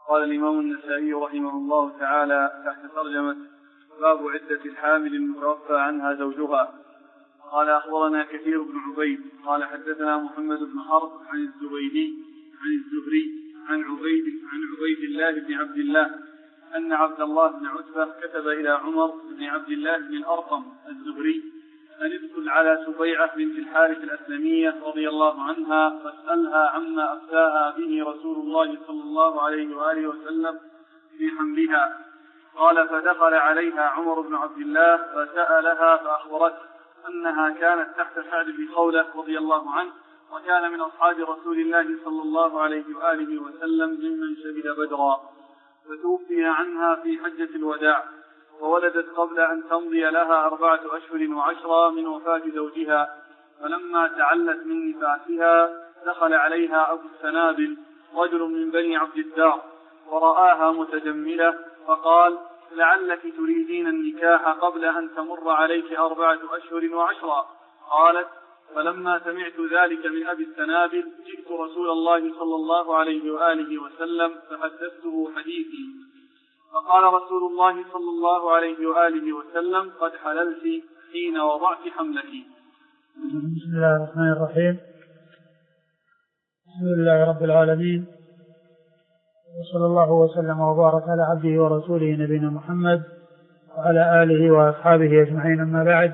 قال الإمام النسائي رحمه الله تعالى تحت ترجمة باب عدة الحامل المتوفى عنها زوجها. قال أخبرنا كثير بن عبيد قال حدثنا محمد بن حرب عن الزبيدي عن الزهري عن عبيد الله بن عبد الله أن عبد الله بن عتبة كتب إلى عمر بن عبد الله بن الأرقم الزهري أن ادخل على سبيعة بنت الحارث الأسلمية رضي الله عنها فاسألها عما أفتاها به رسول الله صلى الله عليه وآله وسلم في حملها. قال فدخل عليها عمر بن عبد الله فسألها فأخبرته أنها كانت تحت سعد بن خولة رضي الله عنه وكان من أصحاب رسول الله صلى الله عليه وآله وسلم ممن شهد بدرا، فتوفي عنها في حجة الوداع وولدت قبل أن تمضي لها 4 أشهر و10 من وفاة زوجها. فلما تعلت من نفاسها دخل عليها أبو السنابل رجل من بني عبد الدار ورآها متجملة فقال لعلك تريدين النكاح قبل أن تمر عليك 4 أشهر و10. قالت فلما سمعت ذلك من أبي السنابل جئت رسول الله صلى الله عليه وآله وسلم فحدثته حديثي، فقال رسول الله صلى الله عليه وآله وسلم قد حللت حين وضعت حملك. بسم الله الرحمن الرحيم. الحمد لله رب العالمين، وصلى الله وسلم وبارك على عبده ورسوله نبينا محمد وعلى آله وأصحابه أجمعين، أما بعد.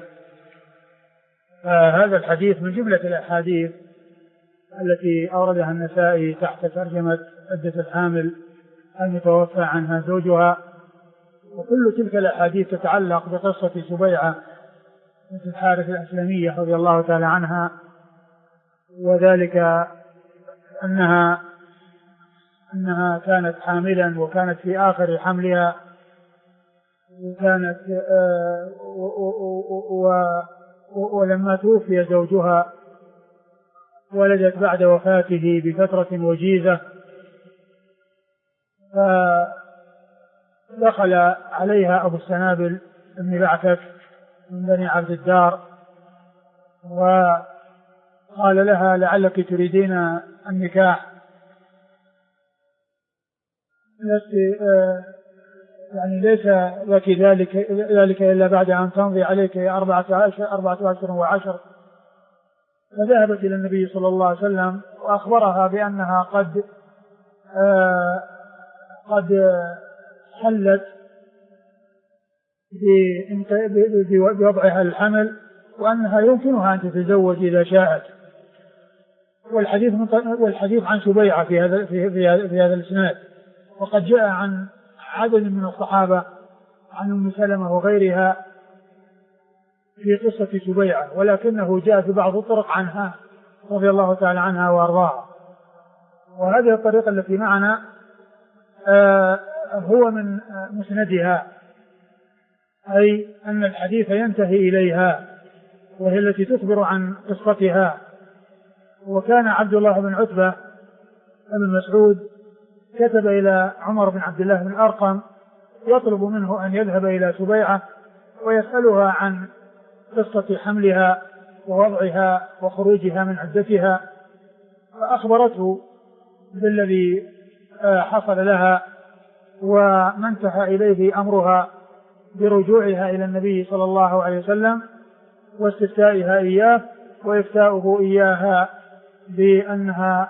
هذا الحديث من جملة الأحاديث التي أوردها النسائي تحت ترجمة عدة الحامل المتوفى عنها زوجها، وكل تلك الأحاديث تتعلق بقصة سبيعة بنت الحارث الأسلمية رضي الله تعالى عنها، وذلك أنها كانت حاملا وكانت في آخر حملها، وكانت ولما توفي زوجها ولدت بعد وفاته بفترة وجيزة، فدخل عليها أبو السنابل بن بعثك من بني عبد الدار وقال لها لعلك تريدين النكاح، يعني ليس لك ذلك إلا بعد أن تمضي عليك 4 أشهر و10. فذهبت إلى النبي صلى الله عليه وسلم وأخبرها بأنها قد حلت بوضعها الحمل، وأنها يمكنها أن تتزوج إذا شاءت. والحديث عن سبيعة في هذا الإسناد، وقد جاء عن عدد من الصحابة عن أم سلمة وغيرها في قصة سبيعة، ولكنه جاء في بعض الطرق عنها رضي الله تعالى عنها وأرضاها. وهذه الطريقة التي معنا هو من مسندها، أي أن الحديث ينتهي إليها، وهي التي تخبر عن قصتها. وكان عبد الله بن عتبة بن مسعود كتب إلى عمر بن عبد الله بن الأرقم يطلب منه أن يذهب إلى سبيعة ويسألها عن قصة حملها ووضعها وخروجها من عدتها، فأخبرته بالذي حصل لها، وما انتهى إليه أمرها برجوعها إلى النبي صلى الله عليه وسلم واستفتائها إياه وإفتاؤه إياها بأنها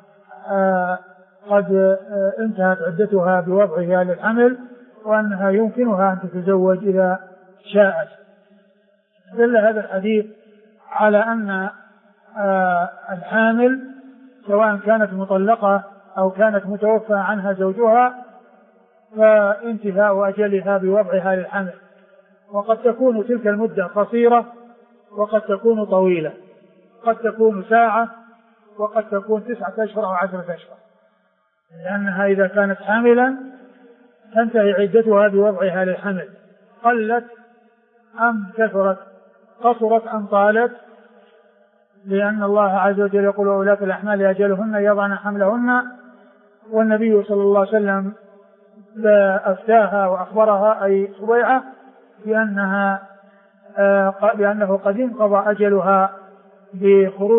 قد انتهت عدتها بوضعها للحمل، وأنها يمكنها أن تتزوج إذا شاءت. دل هذا الحديث على أن الحامل سواء كانت مطلقة أو كانت متوفى عنها زوجها فانتهاء أجلها بوضعها للحمل، وقد تكون تلك المدة قصيرة وقد تكون طويلة، قد تكون ساعة وقد تكون 9 أشهر أو 10 أشهر، لأنها إذا كانت حاملا تنتهي عدتها بوضعها للحمل، قلت أم كثرت، قصرت أم طالت، لأن الله عز وجل يقول وأولاة الأحمال أجلهن يضعن حملهن. والنبي صلى الله عليه وسلم أفتاها وأخبرها أي سبيعة بأنه قد انقضى أجلها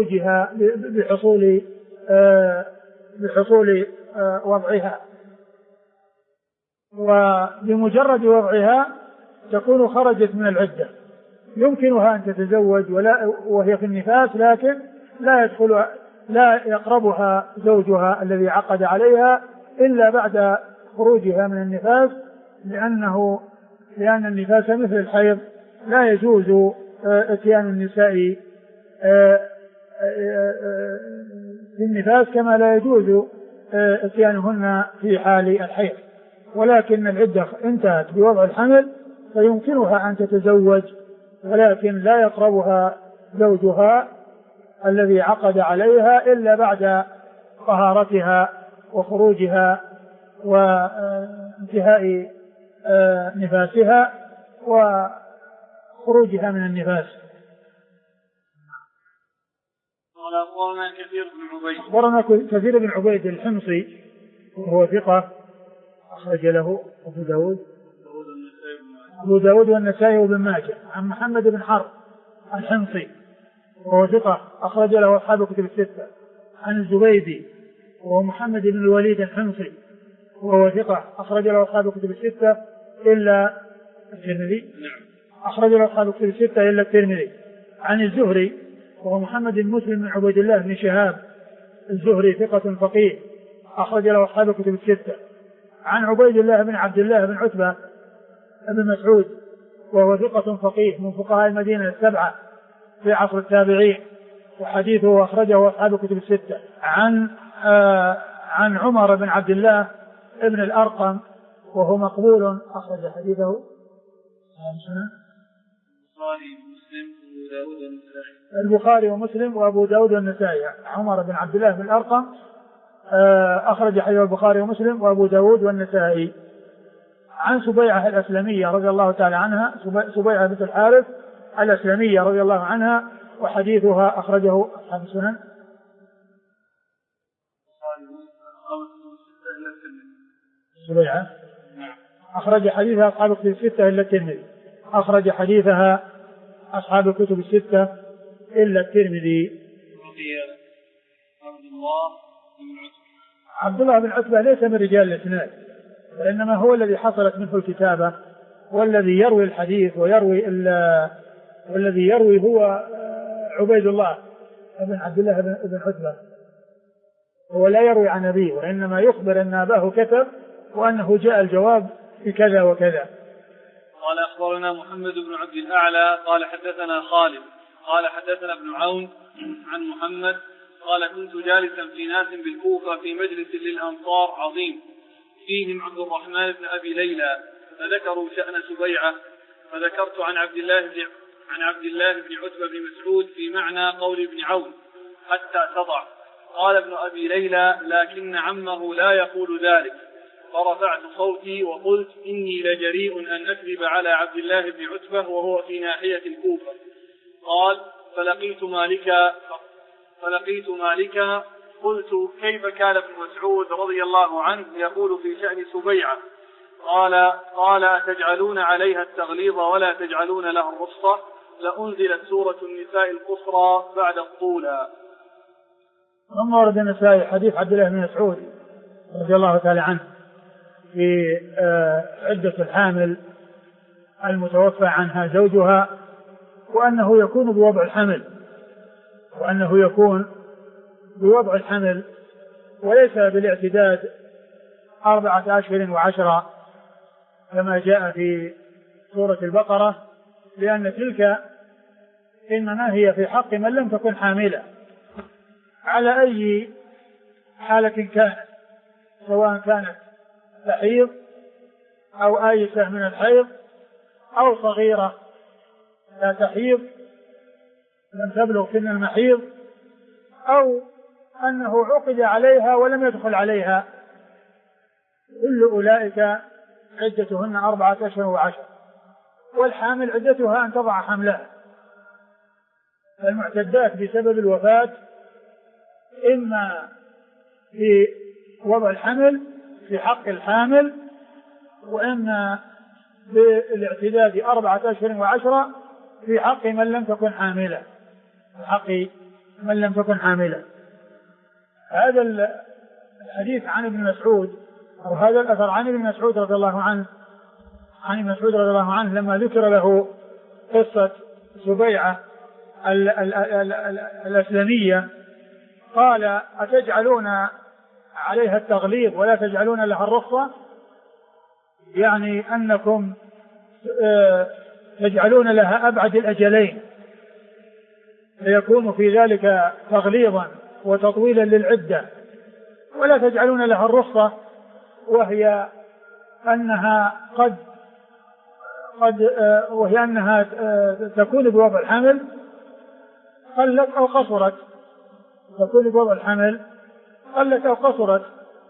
بحصول وضعها، وبمجرد وضعها تكون خرجت من العدة. يمكنها أن تتزوج وهي في النفاس، لكن لا يقربها زوجها الذي عقد عليها إلا بعد خروجها من النفاس، لأن النفاس مثل الحيض لا يجوز اتيان النساء في النفاس كما لا يجوز اتيانهن في حال الحيض، ولكن العدة انتهت بوضع الحمل فيمكنها أن تتزوج، ولكن لا يقربها زوجها الذي عقد عليها إلا بعد طهارتها وخروجها وانتهاء نفاسها وخروجها من النفاس. قال أخبرنا كثير بن عبيد. أخبرنا كثير بن عبيد الحمصي وهو ثقة أخرج له أبو داود والنسائي وابن ماجه. عن محمد بن حرب الحمصي وهو ثقة أخرج له أصحاب الكتب الستة. عن الزبيدي وهو محمد بن الوليد الحمصي وهو ثقة أخرج له أصحاب الكتب الستة إلا الترمذي. أخرج له أصحاب الكتب الستة إلا الترمذي. عن الزهري وهو محمد بن مسلم بن عبيد الله بن شهاب الزهري ثقة فقيه أخرج له أصحاب الكتب الستة. عن عبيد الله بن عبد الله بن عتبة بن مسعود وهو ثقة فقيه من فقهاء المدينة السبعة في عصر التابعين، وحديثه أخرجه أصحاب الكتب الستة. عن عمر بن عبد الله ابن الأرقم وهو مقبول أخرج حديثه البخاري ومسلم وأبو داود والنسائي. عمر بن عبد الله بن الأرقم أخرج حديث البخاري ومسلم وأبو داود والنسائي. عن سبيعة الأسلمية رضي الله تعالى عنها، سبيعة بنت الحارث الأسلمية رضي الله عنها، وحديثها أخرجه أصحاب السنن. سبيعة أخرج حديثها أصحاب الكتب الستة إلا الترمذي. أخرج حديثها أصحاب الكتب الستة إلا الترمذي. عبد الله بن عتبة ليس من رجال الإسناد، وإنما هو الذي حصلت منه الكتابة، والذي يروي الحديث والذي يروي هو عبيد الله بن عبد الله بن عتبة. هو لا يروي عن أبيه، وإنما يخبر أن أباه كتب وأنه جاء الجواب بكذا وكذا. قال أخبرنا محمد بن عبد الأعلى قال حدثنا خالد قال حدثنا ابن عون عن محمد قال كنت جالسا في ناس بالكوفة في مجلس للأنصار عظيم فيهم عبد الرحمن بن أبي ليلى، فذكروا شأن سبيعة، فذكرت عن عبد الله بن عتبة بن مسعود في معنى قول ابن عون حتى تضع. قال ابن أبي ليلى لكن عمه لا يقول ذلك، فرفعت صوتي وقلت إني لجريء أن أكذب على عبد الله بن عتبة وهو في ناحية الكوفة. قال فلقيت مالكا قلت كيف كان ابن مسعود رضي الله عنه يقول في شأن سبيعة؟ قال أتجعلون عليها التغليظ ولا تجعلون لها الرخصة؟ لأنزلت سورة النساء القصرى بعد الطولى. ثم ورد النسائي حديث عبد الله بن مسعود رضي الله تعالى عنه في عدة الحامل المتوفى عنها زوجها، وأنه يكون بوضع الحمل وليس بالاعتداد 4 أشهر و10 كما جاء في سورة البقرة، لأن تلك إنما هي في حق من لم تكن حاملة على أي حالة كانت، سواء كانت تحيض أو آيسة من الحيض أو صغيرة لا تحيض لم تبلغ سن المحيض، أو أنه عقد عليها ولم يدخل عليها، كل أولئك عدتهن 4 أشهر و10. والحامل عدتها أن تضع حملها. المعتدات بسبب الوفاة إما في وضع الحمل في حق الحامل، وإما بالاعتداد 4 أشهر و10 في حق من لم تكن حاملة. هذا الحديث عن ابن مسعود وهذا الأثر عن ابن مسعود رضي الله عنه، عن ابن مسعود رضي الله عنه لما ذكر له قصة سبيعة الأسلمية قال: أتجعلون عليها التغليظ ولا تجعلون لها الرخصة؟ يعني أنكم تجعلون لها أبعد الأجلين فيكون في ذلك تغليظا وتطويلا للعدة، ولا تجعلون لها الرخصة وهي أنها وهي أنها تكون بوضع الحمل قلت أو قصرت، تكون بوضع الحمل قلت أو قصرت،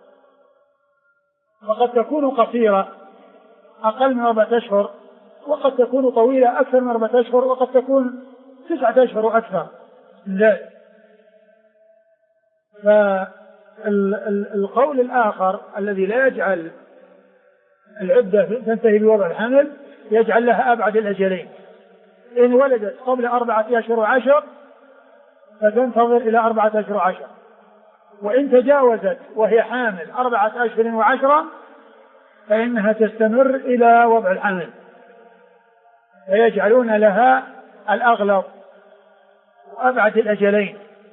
وقد تكون قصيرة أقل من 4 أشهر، وقد تكون طويلة أكثر من 4 أشهر، وقد تكون 9 أشهر وأكثر من ذلك. فالقول الآخر الذي لا يجعل العدة تنتهي بوضع الحمل يجعل لها أبعد الأجلين، إن ولدت قبل 4 أشهر و10 فتنتظر إلى 4 أشهر و10، وإن تجاوزت وهي حامل 4 أشهر و10 فإنها تستمر إلى وضع الحمل، فيجعلون لها الأغلظ وأبعد الأجلين.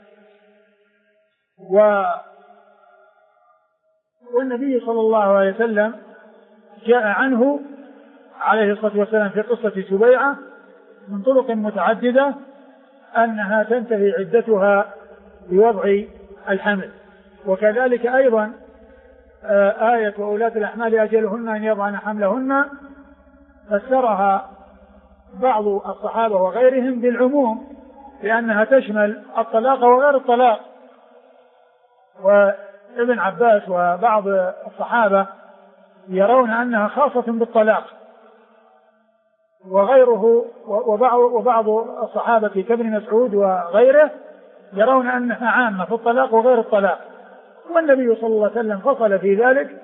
والنبي صلى الله عليه وسلم جاء عنه عليه الصلاة والسلام في قصة سبيعة من طرق متعددة أنها تنتهي عدتها بوضع الحمل. وكذلك أيضا آية وأولاة الأحمال أجلهن أن يضعن حملهن فسرها بعض الصحابة وغيرهم بالعموم لأنها تشمل الطلاق وغير الطلاق. وابن عباس وبعض الصحابة يرون أنها خاصة بالطلاق، وغيره وبعض الصحابة كابن مسعود وغيره يرون أنها عامة في الطلاق وغير الطلاق. والنبي صلى الله عليه وسلم فصل في ذلك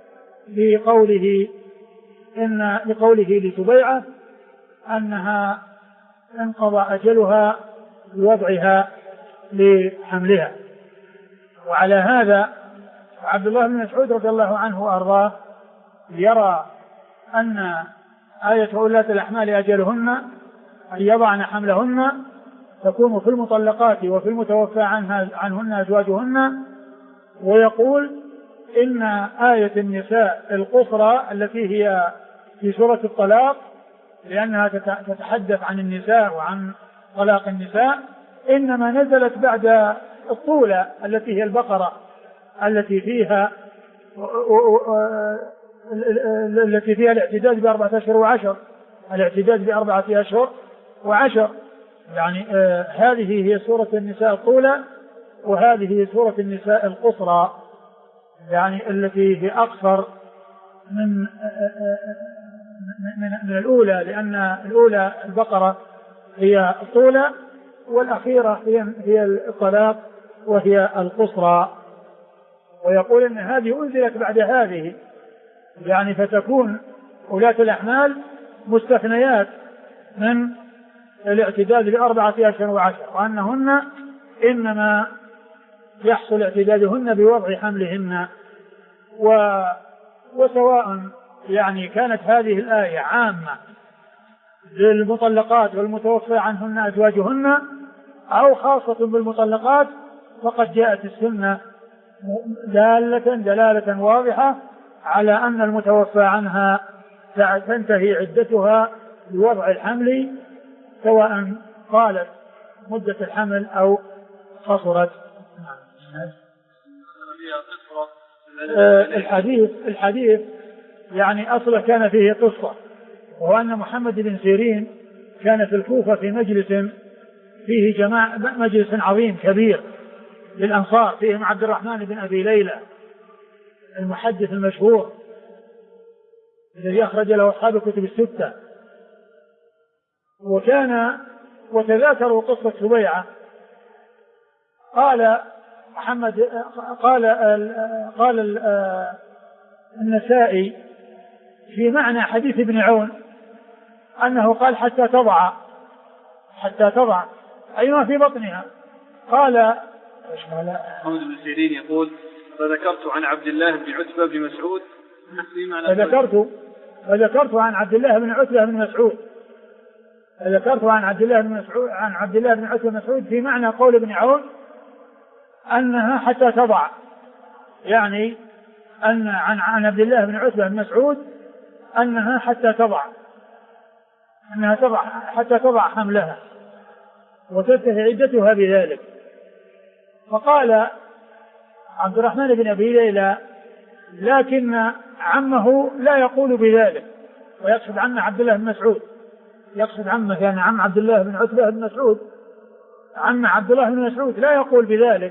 بقوله لسبيعة أنها انقضى أجلها بوضعها لحملها. وعلى هذا عبد الله بن مسعود رضي الله عنه وأرضاه يرى أن آية أولاة الأحمال أجلهن أن يضعن حملهن تكون في المطلقات وفي المتوفى عنهن أزواجهن، ويقول إن آية النساء القصرى التي هي في سورة الطلاق لأنها تتحدث عن النساء وعن طلاق النساء إنما نزلت بعد الطولة التي هي البقرة التي فيها الاعتداد ب4 أشهر و10، الاعتداد ب4 أشهر و10. يعني هذه هي سورة النساء الطولة وهذه هي سورة النساء القصرى، يعني التي هي أقصر من الأولى، لأن الأولى البقرة هي الطولة والأخيرة هي الطلاق وهي القصرى. ويقول إن هذه أنزلت بعد هذه، يعني فتكون أولاة الأحمال مستثنيات من الاعتداد ب4 أشهر و10، وأنهن إنما يحصل اعتدادهن بوضع حملهن. وسواء يعني كانت هذه الآية عامة للمطلقات والمتوفى عنهن أزواجهن أو خاصة بالمطلقات، فقد جاءت السنة دلالة واضحة على أن المتوفى عنها تنتهي عدتها بوضع الحمل سواء طالت مدة الحمل أو قصرت. الحديث يعني أصله كان فيه قصة، وهو أن محمد بن سيرين كان في الكوفة في مجلس فيه مجلس عظيم كبير للأنصار، فيهم عبد الرحمن بن أبي ليلى المحدث المشهور الذي أخرج له أصحاب الكتب الستة. وتذاكروا قصة سبيعة. قال النسائي في معنى حديث ابن عون أنه قال حتى تضع أي ما في بطنها. قال محمد بن سيرين يقول فذكرت عن عبد الله بن عتبة بن مسعود فذكرت عن عبد الله بن عتبة بن مسعود ذكرت عن عبد الله بن عتبة بن مسعود في معنى قول ابن عون أنها حتى تضع، يعني أن عن عبد الله بن عتبة بن مسعود أنها حتى تضع حملها وتنتهي عدتها بذلك. فقال عبد الرحمن بن أبي ليلى لكن عمه لا يقول بذلك، ويقصد عمه عبد الله بن مسعود، يقصد عمه يعني عم عبد الله بن عتبة بن مسعود، عم عبد الله بن مسعود لا يقول بذلك،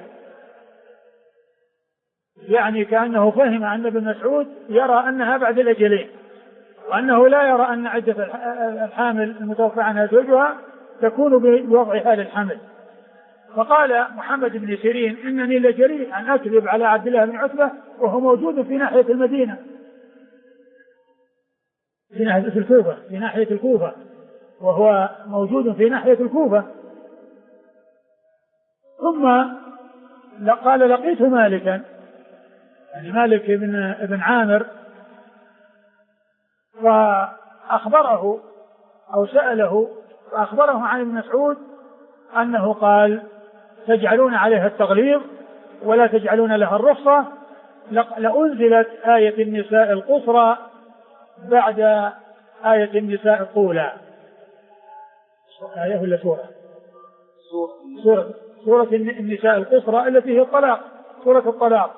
يعني كأنه فهم أن ابن مسعود يرى أنها بعد الأجلين، وأنه لا يرى أن عدة الحامل المتوفى عنها زوجها تكون بوضعها للحمل. فقال محمد بن سيرين إنني لجريء أن أكذب على عبد الله بن عتبة وهو موجود في ناحية المدينة، في ناحية الكوفة، وهو موجود في ناحية الكوفة. ثم قال لقيت مالكا، يعني مالك بن عامر، فأخبره أو سأله فأخبره عن ابن مسعود أنه قال تجعلون عليها التغليظ ولا تجعلون لها الرخصة، لأنزلت آية النساء القصرى بعد آية النساء الطولى. آية ولا سورة النساء القصرى التي هي الطلاق، سورة الطلاق،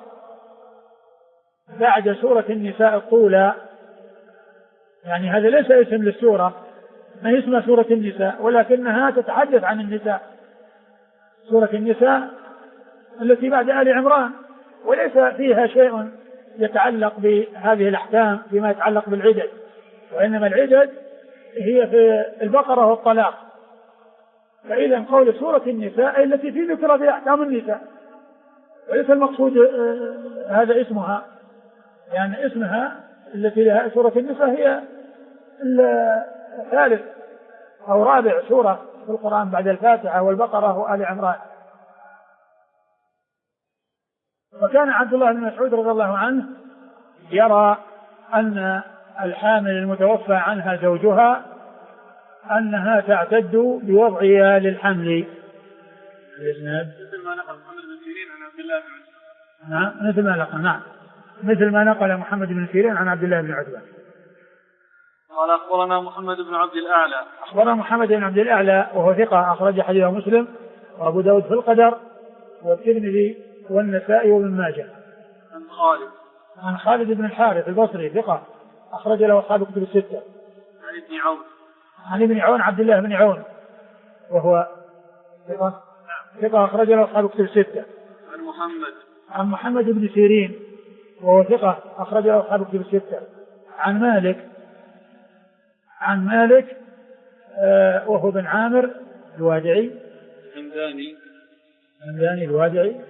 بعد سورة النساء الطولى. يعني هذا ليس اسم للسورة، ما هي اسمها سورة النساء، ولكنها تتحدث عن النساء، سورة النساء التي بعد آل عمران، وليس فيها شيء يتعلق بهذه الأحكام فيما يتعلق بالعدد، وإنما العدد هي في البقرة والطلاق. فإذا قول سورة النساء التي في ذكر في أحكام النساء، وليس المقصود هذا اسمها، يعني اسمها التي لها سورة النساء هي الثالث أو رابع سورة في القرآن بعد الفاتحة والبقرة وآل عمران. وكان عبد الله بن مسعود رضي الله عنه يرى أن الحامل المتوفى عنها زوجها أنها تعتد بوضعها للحمل. مثل ما نقل محمد بن سيرين عن عبد الله بن عتبة. نعم مثل ما نقل محمد بن سيرين عن عبد الله بن عتبة. قال أخبرنا محمد بن عبد الأعلى. أخبرنا محمد بن عبد الأعلى وهو ثقة أخرج حديثه مسلم وأبو داود في القدر والترمذي والنسائي وابن ماجه. عن خالد بن الحارث البصري ثقة أخرج له أصحاب الكتب الستة. عن ابن عون عبد الله بن عون وهو ثقة أخرج له أصحاب الكتب الستة. عن محمد بن سيرين وهو ثقة أخرج له أصحاب الكتب الستة. عن مالك وهو بن عامر الوادعي همداني الوادعي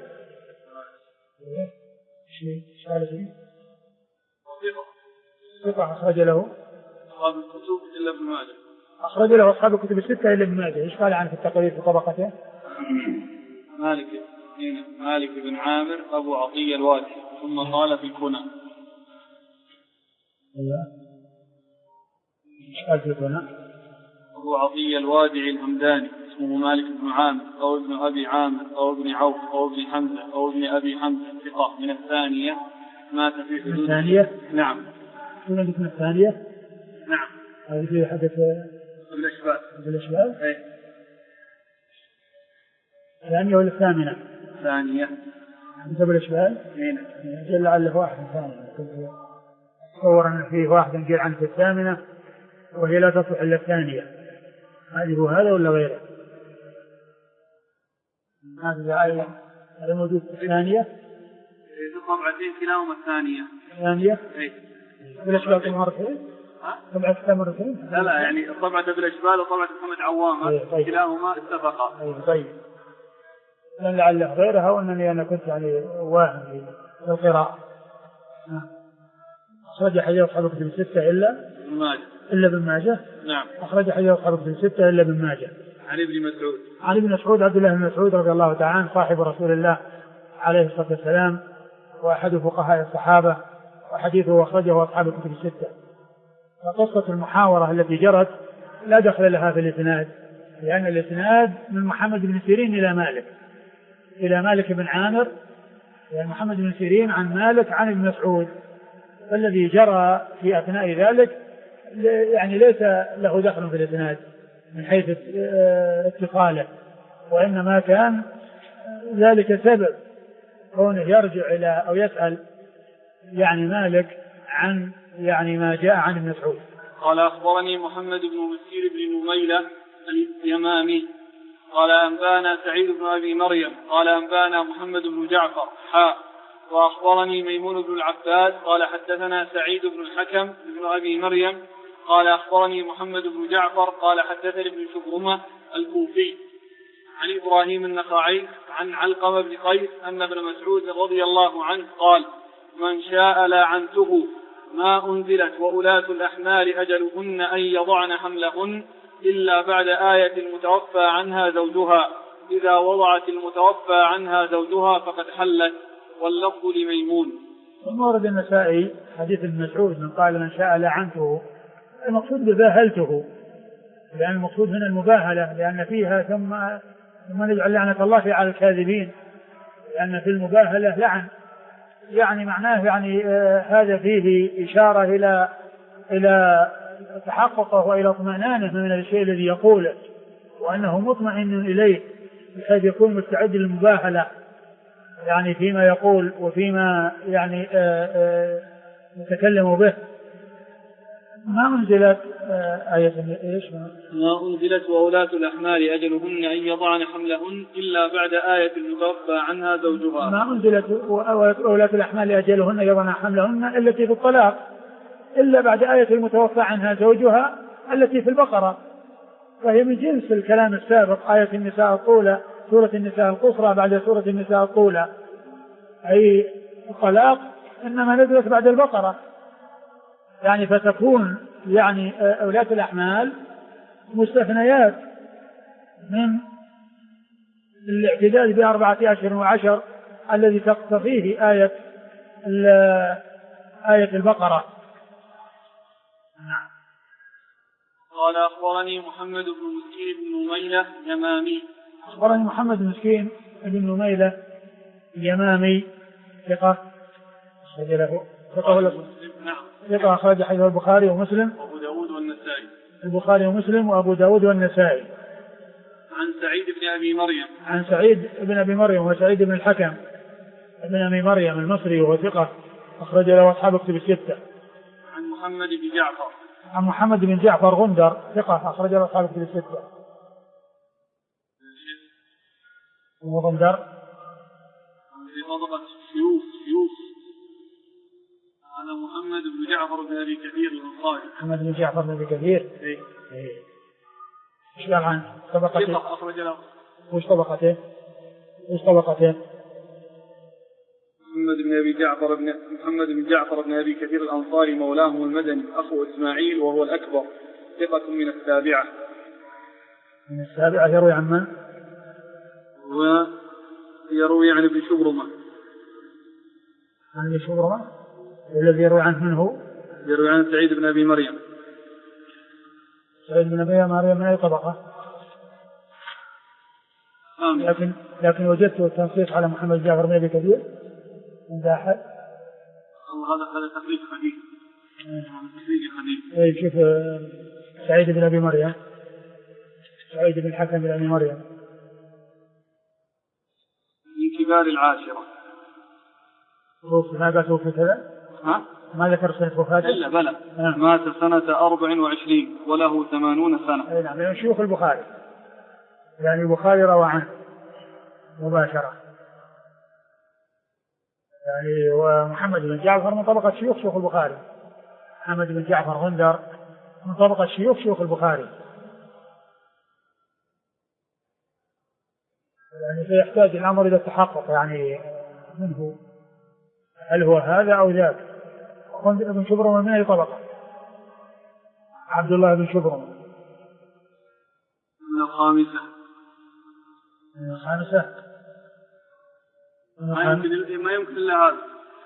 ثقة أخرج له أصحاب الكتب إلا ابن ماجه. أخرج له أصحاب الكتب الستة إلا ابن ماجه. إيش قال عنه في التقرير في طبقته؟ مالك بن عامر أبو عطية الوادعي، ثم قال في الكنى. إيش قال في الكنى؟ أبو عطية الوادعي الهمداني، اسمه مالك بن عامر أو ابن أبي عامر أو ابن عوف أو ابن حمزة أو ابن أبي حمزة، ثقة من الثانية، مات في حدود الثانية. نعم. شو عندك من الثانية؟ نعم. هذه في حدث بالأشبال. إيه. الثانية ولا الثامنة؟ الثانية. أنت بالأشبال؟ هنا. جل لعله واحد ثاني. تصور أن فيه واحد نقول عنه في الثامنة وهي لا تصلح إلا الثانية. هذه هو هذا ولا غيره؟ هذا أيضا هذا موجود في الثانية. الطبعتين كلاهما الثانية. الثانية. إيه. بالأشبال مرتين. طبعة مرتين. لا يعني الطبعة بالأشبال وطبعة محمد عوامة كلاهما اتفقا. طيب. لعله غيرها وأنني أنا كنت يعني واهم في القراءة. أخرج حديث أصحاب الكتب الستة إلا ابن ماجه. نعم. أخرج حديث أصحاب الكتب الستة إلا ابن ماجه. عن ابن مسعود عبد الله بن مسعود رضي الله تعالى عنه صاحب رسول الله عليه الصلاة والسلام وأحد فقهاء الصحابة، وحديثه أخرجه أصحاب الكتب الستة. فقصة المحاورة التي جرت لا دخل لها في الإسناد، لأن الإسناد من محمد بن سيرين إلى مالك بن عامر، يعني محمد بن سيرين عن مالك عن ابن مسعود، فالذي جرى في أثناء ذلك يعني ليس له دخل في الإسناد من حيث اتصاله، وإنما كان ذلك سبب كونه يرجع إلى أو يسأل يعني مالك عن يعني ما جاء عن ابن مسعود. قال أخبرني محمد بن مسير بن نميلة اليمامي قال أنبانا سعيد بن أبي مريم قال أنبانا محمد بن جعفر وأخبرني ميمون بن العباس قال حدثنا سعيد بن الحكم بن أبي مريم قال أخبرني محمد بن جعفر قال حدثني ابن شبرمة الكوفي عن إبراهيم النخعي عن علقمة بن قيس أن ابن مسعود رضي الله عنه قال من شاء لعنته ما أنزلت وأولاة الأحمال أجلهن أن يضعن حملهن إلا بعد آية المتوفى عنها زوجها إذا وضعت المتوفى عنها زوجها فقد حلت واللفظ لميمون. ثم ورد النسائي حديث ابن مسعود من قال من شاء لعنته، المقصود بباهلته، لأن المقصود هنا المباهلة، لأن فيها ثم نجعل لعنة الله على الكاذبين، لأن في المباهلة لعن، يعني معناه يعني هذا فيه إشارة إلى تحققه وإلى اطمئنانه من الشيء الذي يقوله، وأنه مطمئن إليه بحيث يكون مستعد للمباهلة يعني فيما يقول وفيما يعني يتكلم به. ما أنزلت آية إيش؟ ما أنزلت وأولاة الأحمال أجلهن أن يضعن حملهن إلا بعد آية المتوفى عنها زوجها. ما أنزلت وأولاة الأحمال أجلهن يضعن حملهن التي في الطلاق إلا بعد آية المتوفى عنها زوجها التي في البقرة، فهي من جنس الكلام السابق، آية النساء الطولى، سورة النساء القصرى بعد سورة النساء الطولى، أي الطلاق إنما نزلت بعد البقرة، يعني فتكون يعني أولاة الأحمال مستثنيات من الاعتداد ب4 أشهر و10 الذي تقتضيه آية البقرة. نعم. قال أخبرني محمد بن مسكين بن نميلة يمامي. أخبرني محمد بن مسكين بن نميلة يمامي ثقة ثقة أخرج حديث البخاري ومسلم وأبو داود والنسائي. البخاري ومسلم وأبو داود والنسائي. عن سعيد بن أبي مريم. عن سعيد بن أبي مريم وسعيد بن الحكم بن أبي مريم المصري وهو ثقة أخرج له أصحاب الكتب الستة. عن محمد بن جعفر. عن محمد بن جعفر غندر ثقة أخرج له أصحاب الكتب الستة. وغندر في طبقة شيوخ هذا محمد بن جعفر بن أبي كثير الأنصاري. محمد بن جعفر بن أبي كثير. إيه. إيش قال عن طبقته؟ أخرج له. وش طبقته؟ محمد بن جعفر بن أبي كثير الأنصاري مولاهم المدني أخو إسماعيل وهو الأكبر ثقة من السابعة. من السابعة يروي عن من؟ ويروي عن ابن شبرمة. عن ابن شبرمة الذي يروي عنه من هو؟ يروي عن سعيد بن أبي مريم. سعيد بن أبي مريم من أي طبقة؟ لكن وجدت التنصيص على محمد جعفر بن أبي كثير عند أحد. هذا تقريب حديث. طيب شوف سعيد بن أبي مريم، سعيد بن الحكم بن أبي مريم من كبار العاشرة. ما توفي كذا؟ ما ذكر سنة وفاته؟ إلا بلى. مات سنة 24 وله 80 سنة. نعم من شيوخ البخاري، يعني البخاري روى عنه مباشرة، يعني ومحمد بن جعفر من طبقة شيوخ البخاري. محمد بن جعفر غندر من طبقة شيوخ البخاري، يعني سيحتاج الأمر إلى التحقق يعني منه هل هو هذا أو ذاك. ابن شبرمة من أي طبقة؟ عبد الله بن شبرمة من الخامسة. من الخامسة. ما يمكن إلا هذا.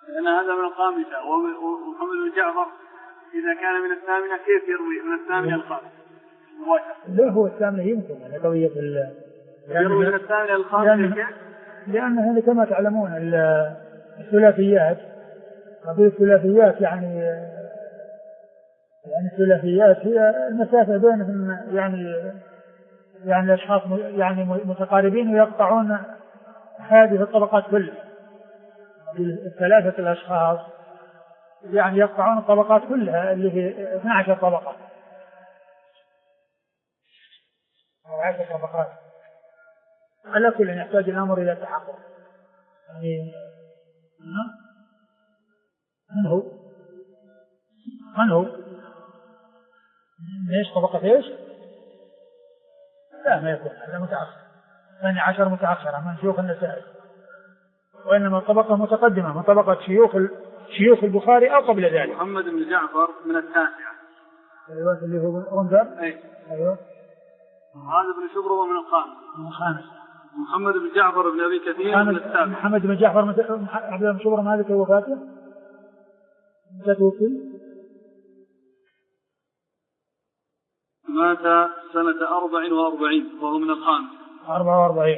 لأن هذا من الخامسة، ومحمد بن جعفر إذا كان من الثامنة كيف يروي من الثامنة الخامسة؟ لا هو الثامنة يمكن أن قوية يروي من الثامنة الخامسة لأن هذا كما تعلمون الثلاثيات، قضية الثلاثيات يعني الثلاثيات هي المسافة بينهم يعني أشخاص يعني متقاربين ويقطعون هذه الطبقات كلها. الثلاثة الأشخاص يعني يقطعون الطبقات كلها اللي هي 12 طبقة أو 10 طبقات. على كل يحتاج الأمر إلى تحقق. يعني من هو؟ ليش طبقة ايش؟ لا ما يكون هذا متأخر، 12 متأخرة من شيوخ النسائي، وإنما طبقة متقدمة من طبقة شيوخ البخاري أو قبل ذلك. محمد بن جعفر من التاسعة. أيوة اللي هو غندر. أيوة. هذا بن شبرمة من الخامس. محمد بن جعفر بن أبي كثير من السابع. محمد بن جعفر عبد بن شبرمة هذا وفاته متى توفي؟ مات سنة 44 وهو من الخامس. 44.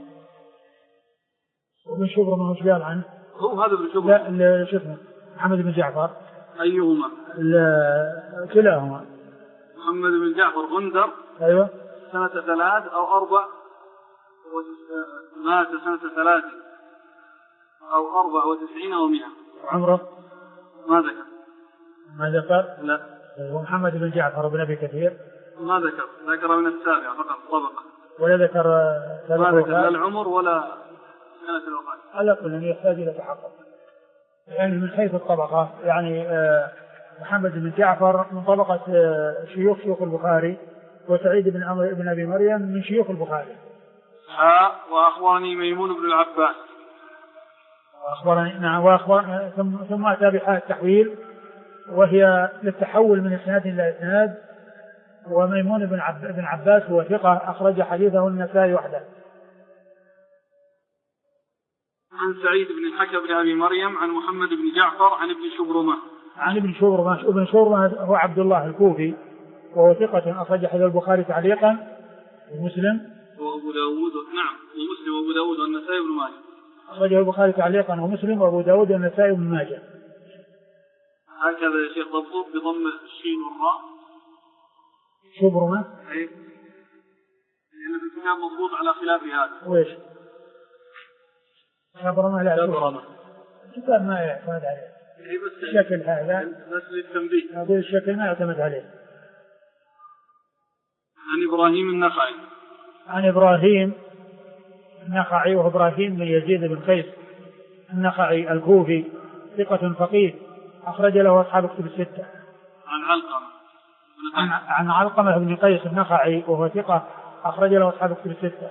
وابن شبرمة وش قال عنه؟ هو هذا ابن شبرمة. لا شفنا محمد بن جعفر. أيهما؟ كلاهما. محمد بن جعفر غندر. أيوة. سنة 3 أو 4 مات سنة 3 أو 94 أو 100. عمره؟ ما ذكر. لا. ومحمد بن جعفر بن أبي كثير ما ذكر من السابع فقط طبقة، ولا ذكر ما ذكر لا العمر ولا سنة الوفاة. على كل يحتاج إلى تحقق. يعني من حيث الطبقة يعني محمد بن جعفر من طبقة شيوخ البخاري، وسعيد بن أبي مريم من شيوخ البخاري. وأخبرني ميمون بن العباس. ثم أتى بحال التحويل وهي للتحول من إسناد إلى إسناد. وميمون بن عباس هو ثقة أخرج حديثه النسائي وحده. عن سعيد بن الحكم بن أبي مريم عن محمد بن جعفر عن ابن شبرمة. ابن شبرمة هو عبد الله الكوفي وهو ثقة أخرج حديث البخاري تعليقا ومسلم وأبو داود. نعم ومسلم وأبو داود والنسائي وابن ماجه. أخرجه البخاري تعليقا ومسلم وأبو داود والنسائي وابن ماجه. هكذا يا شيخ ضبط بضم الشين والراء. شبرمة. أي. لأن في الكتاب مضبوط على خلاف هذا. وإيش؟ شبرمة لا. شبرمة. الكتاب ما يعتمد عليه. الشكل هذا. بس للتنبيه. هذا الشكل ما يعتمد عليه. عن إبراهيم النخعي. عن إبراهيم النخعي وهو إبراهيم بن يزيد بن قيس النخعي الكوفي ثقة فقيه أخرج له أصحاب كتب الستة. عن علقمة بن قيس النخعي وهو ثقة أخرج له أصحاب كتب الستة.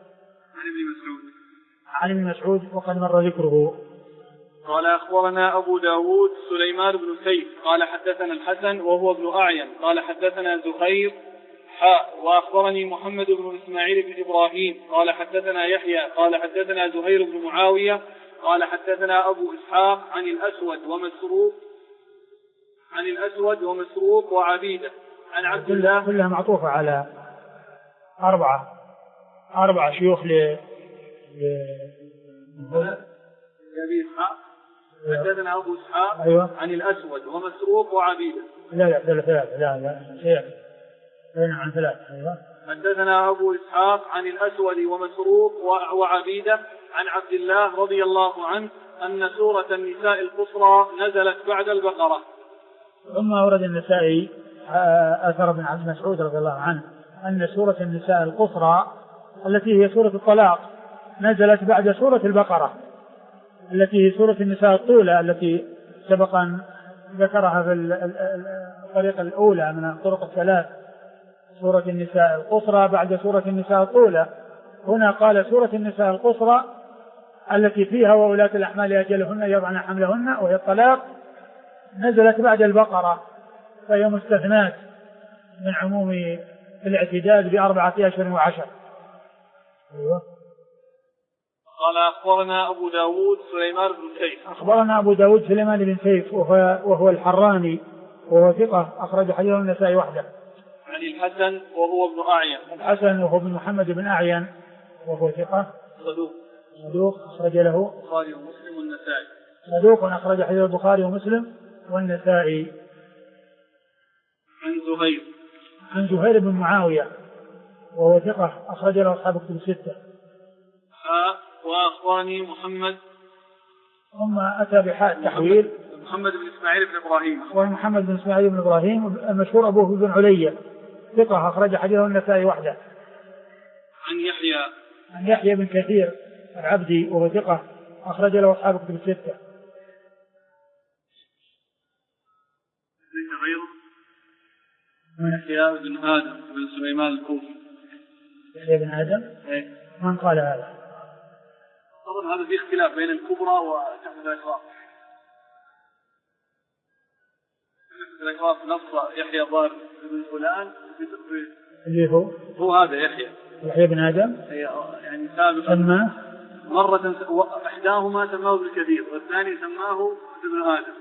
عن ابن مسعود وقد مر ذكره. قال أخبرنا أبو داود سليمان بن سيف قال حدثنا الحسن وهو ابن أعين قال حدثنا زخير وأخبرني محمد بن إسماعيل بن إبراهيم قال حدثنا يحيى قال حدثنا زهير بن معاوية قال حدثنا أبو إسحاق عن الأسود ومسروق وعبيدة عن عبد الله. كلها معطوفة على أربعة شيوخ لأبي إسحاق. حدثنا أبو إسحاق. أيوة. عن الأسود ومسروق وعبيدة. لا عن ثلاثة. أيوة. حدثنا أبو إسحاق عن الأسود ومسروق وعبيدة عن عبد الله رضي الله عنه أن سورة النساء القصرى نزلت بعد البقرة. ثم أورد النسائي أثر ابن عبد مسعود رضي الله عنه أن سورة النساء القصرى التي هي سورة الطلاق نزلت بعد سورة البقرة التي هي سورة النساء الطولة التي سبقا ذكرها في الطريقة الأولى من الطرق الثلاث. سورة النساء القصرى بعد سورة النساء الطولة. هنا قال سورة النساء القصرى التي فيها وولاة الأحمال أجلهن يضعن حملهن وهي الطلاق نزلت بعد البقرة، فهي مستثنات من عموم الاعتداد ب4 أشهر و10. أيوة. قال أخبرنا أبو داود سليمان بن سيف. أخبرنا أبو داود سليمان بن سيف وهو الحراني وهو ثقة أخرج حديثه النسائي وحده. عن الحسن وهو ابن أعين. الحسن وهو ابن محمد بن أعين وهو ثقة صدوق أخرج له البخاري ومسلم والنسائي. صدوق أخرج حديث البخاري ومسلم والنسائي. عن زهير بن معاوية وهو ثقة أخرج له أصحاب كتب الستة. وأخبرني محمد ثم أتى بحاء التحويل محمد بن إسماعيل بن إبراهيم. ومحمد بن إسماعيل بن إبراهيم المشهور أبوه بن علية ثقة أخرج حديثه النسائي وحده. عن يحيى بن كثير العبدي وهو ثقة أخرج له أصحاب كتب الستة. يحيى بن آدم بن سليمان الكوفي. يحيى بن آدم من قال هذا؟ طبعا هذا في اختلاف بين الكبرى وتحت الأشراف. تحت الأشراف نص يحيى ضار بن فلان اللي هو هذا يحيى بن آدم يعني سابقا سماه مرة إحداهما سماه ابن كثير والثاني سماه ابن آدم،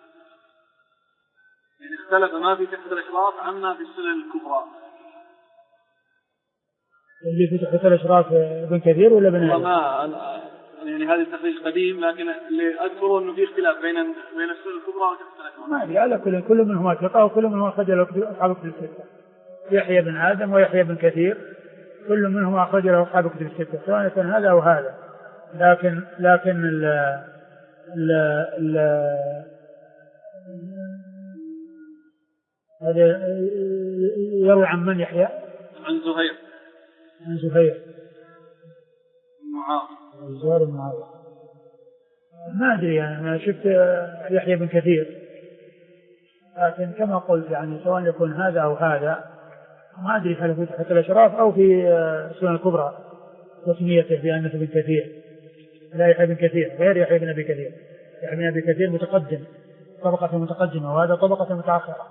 يعني اختلف ما في تحت الأشراف عما في السنن الكبرى. اللي في تحت الأشراف ابن كثير ولا ابن آدم؟ يعني هذا التخريج قديم، لكن اللي أذكره أنه في اختلاف بين السنن الكبرى وتحت الأشراف. ما أدري على كل منهما ثقة وكل منهما أخرج له أصحاب كتب الستة. يحيى بن آدم ويحيى بن كثير كل منهما أخرج له أصحاب كتب الستة سواء كان هذا أو هذا. لكن هذا يروي عن من يحيى؟ عن زهير زهير بن معاوية. ما أدري يعني أنا شفت يحيى بن كثير، لكن كما قلت يعني سواء يكون هذا أو هذا ما أدري هل في تحت الأشراف أو في السنن الكبرى تسميته بأنه بن كثير. لا يحيى بن كثير غير يحيى بن أبي كثير. يحيى بن أبي كثير متقدم طبقة متقدمة وهذا طبقة متأخرة.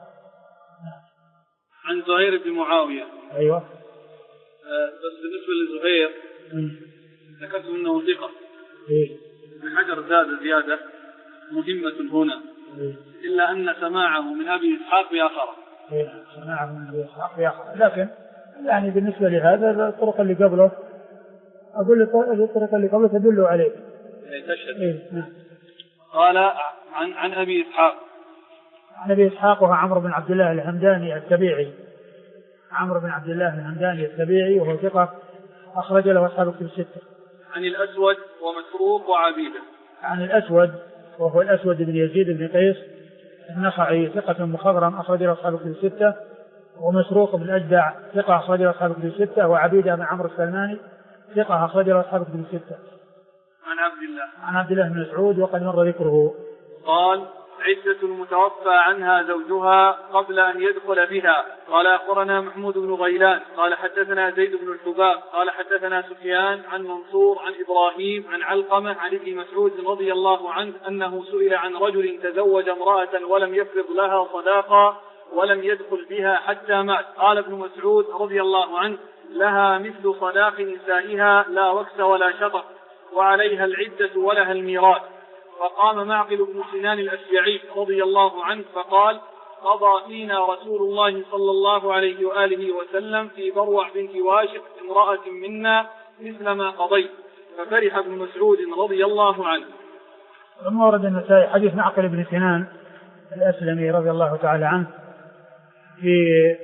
عن زهير بن معاوية. أيوة. بس بالنسبة لزهير ذكرت منه ثقة. ابن حجر زاد زيادة مهمة هنا. إلا أن سماعه من أبي إسحاق بآخر. سماعه من أبي إسحاق بآخر، لكن يعني بالنسبة لهذا الطرق اللي قبله أقول الطرق اللي قبله تدل عليه. تشهد. قال عن أبي إسحاق. عن أبي إسحاق وهو عمرو بن عبد الله الهمداني التبيعي. عمرو بن عبد الله الهمداني التبيعي وهو ثقة أخرج له أصحاب كتب الستة. عن الأسود ومسروق وعبيدة. عن الأسود وهو الأسود بن يزيد بن قيس النخعي ثقة مخضرم أخرج له أصحاب كتب الستة. ومسروق بن أجدع ثقة أخرج له أصحاب كتب الستة. وعبيدة بن عمرو السلماني ثقة أخرج له أصحاب كتب الستة. عن عبد الله بن مسعود وقد مر ذكره. قال عدة المتوفى عنها زوجها قبل أن يدخل بها. قال أخبرنا محمود بن غيلان قال حدثنا زيد بن الحباب قال حدثنا سفيان عن منصور عن إبراهيم عن علقمة عن ابن مسعود رضي الله عنه أنه سئل عن رجل تزوج امرأة ولم يفرض لها صداقا ولم يدخل بها حتى مات. قال ابن مسعود رضي الله عنه لها مثل صداق نسائها لا وكس ولا شطر وعليها العدة ولها الميراث. فقام معقل بن سنان الأشجعي رضي الله عنه فقال قضى فينا رسول الله صلى الله عليه وآله وسلم في بروع بنت واشق امرأة منا مثل ما قضيت. ففرح ابن مسعود رضي الله عنه. ثم ورد النسائي حديث معقل بن سنان الأسلمي رضي الله تعالى عنه في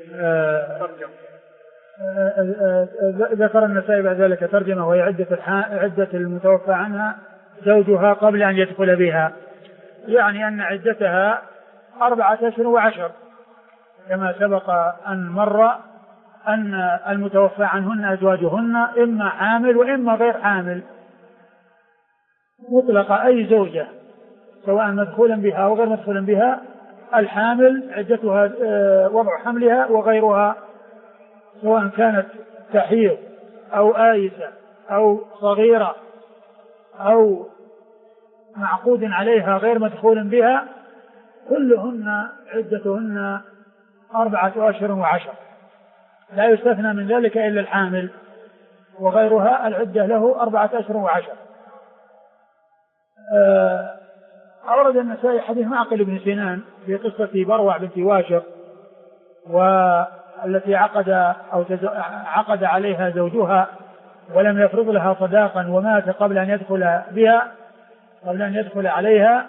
ذكر النسائي بعد ذلك ترجمة وهي عدة المتوفى عنها زوجها قبل أن يدخل بها، يعني أن عدتها 4 أشهر و10 كما سبق أن مر أن المتوفى عنهن أزواجهن إما حامل وإما غير حامل مطلق. أي زوجة سواء مدخولا بها أو غير مدخولا بها الحامل عدتها وضع حملها، وغيرها سواء كانت تحيض أو آيسة أو صغيرة أو معقود عليها غير مدخول بها كلهن عدتهن 4 أشهر و10، لا يستثنى من ذلك إلا الحامل، وغيرها العدة له 4 أشهر و10. أورد النسائي حديث معقل بن سنان في قصة بروع بنت واشق، والتي عقد عليها زوجها ولم يفرض لها صداقا ومات قبل أن يدخل عليها.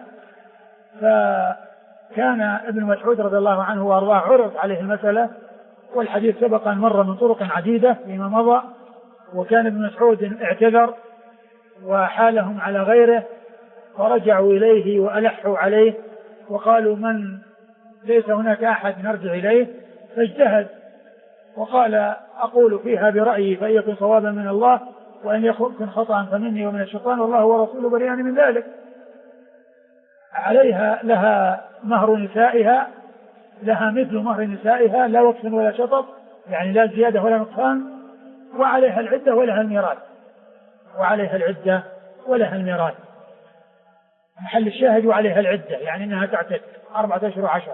فكان ابن مسعود رضي الله عنه وأرضاه عرض عليه المسألة، والحديث سبق أن مر من طرق عديدة فيما مضى، وكان ابن مسعود اعتذر وحالهم على غيره، فرجعوا إليه وألحوا عليه وقالوا من ليس هناك أحد نرجع إليه، فاجتهد وقال أقول فيها برأيي فإن يكن صوابا من الله وإن يكن خطأ فمني ومن الشيطان والله ورسوله بريئان من ذلك. عليها لها مثل مهر نسائها لا وقف ولا شطط، يعني لا زيادة ولا نقصان، وعليها العدة ولها الميراث. محل الشاهد وعليها العدة، يعني أنها تعتد 4 أشهر و10.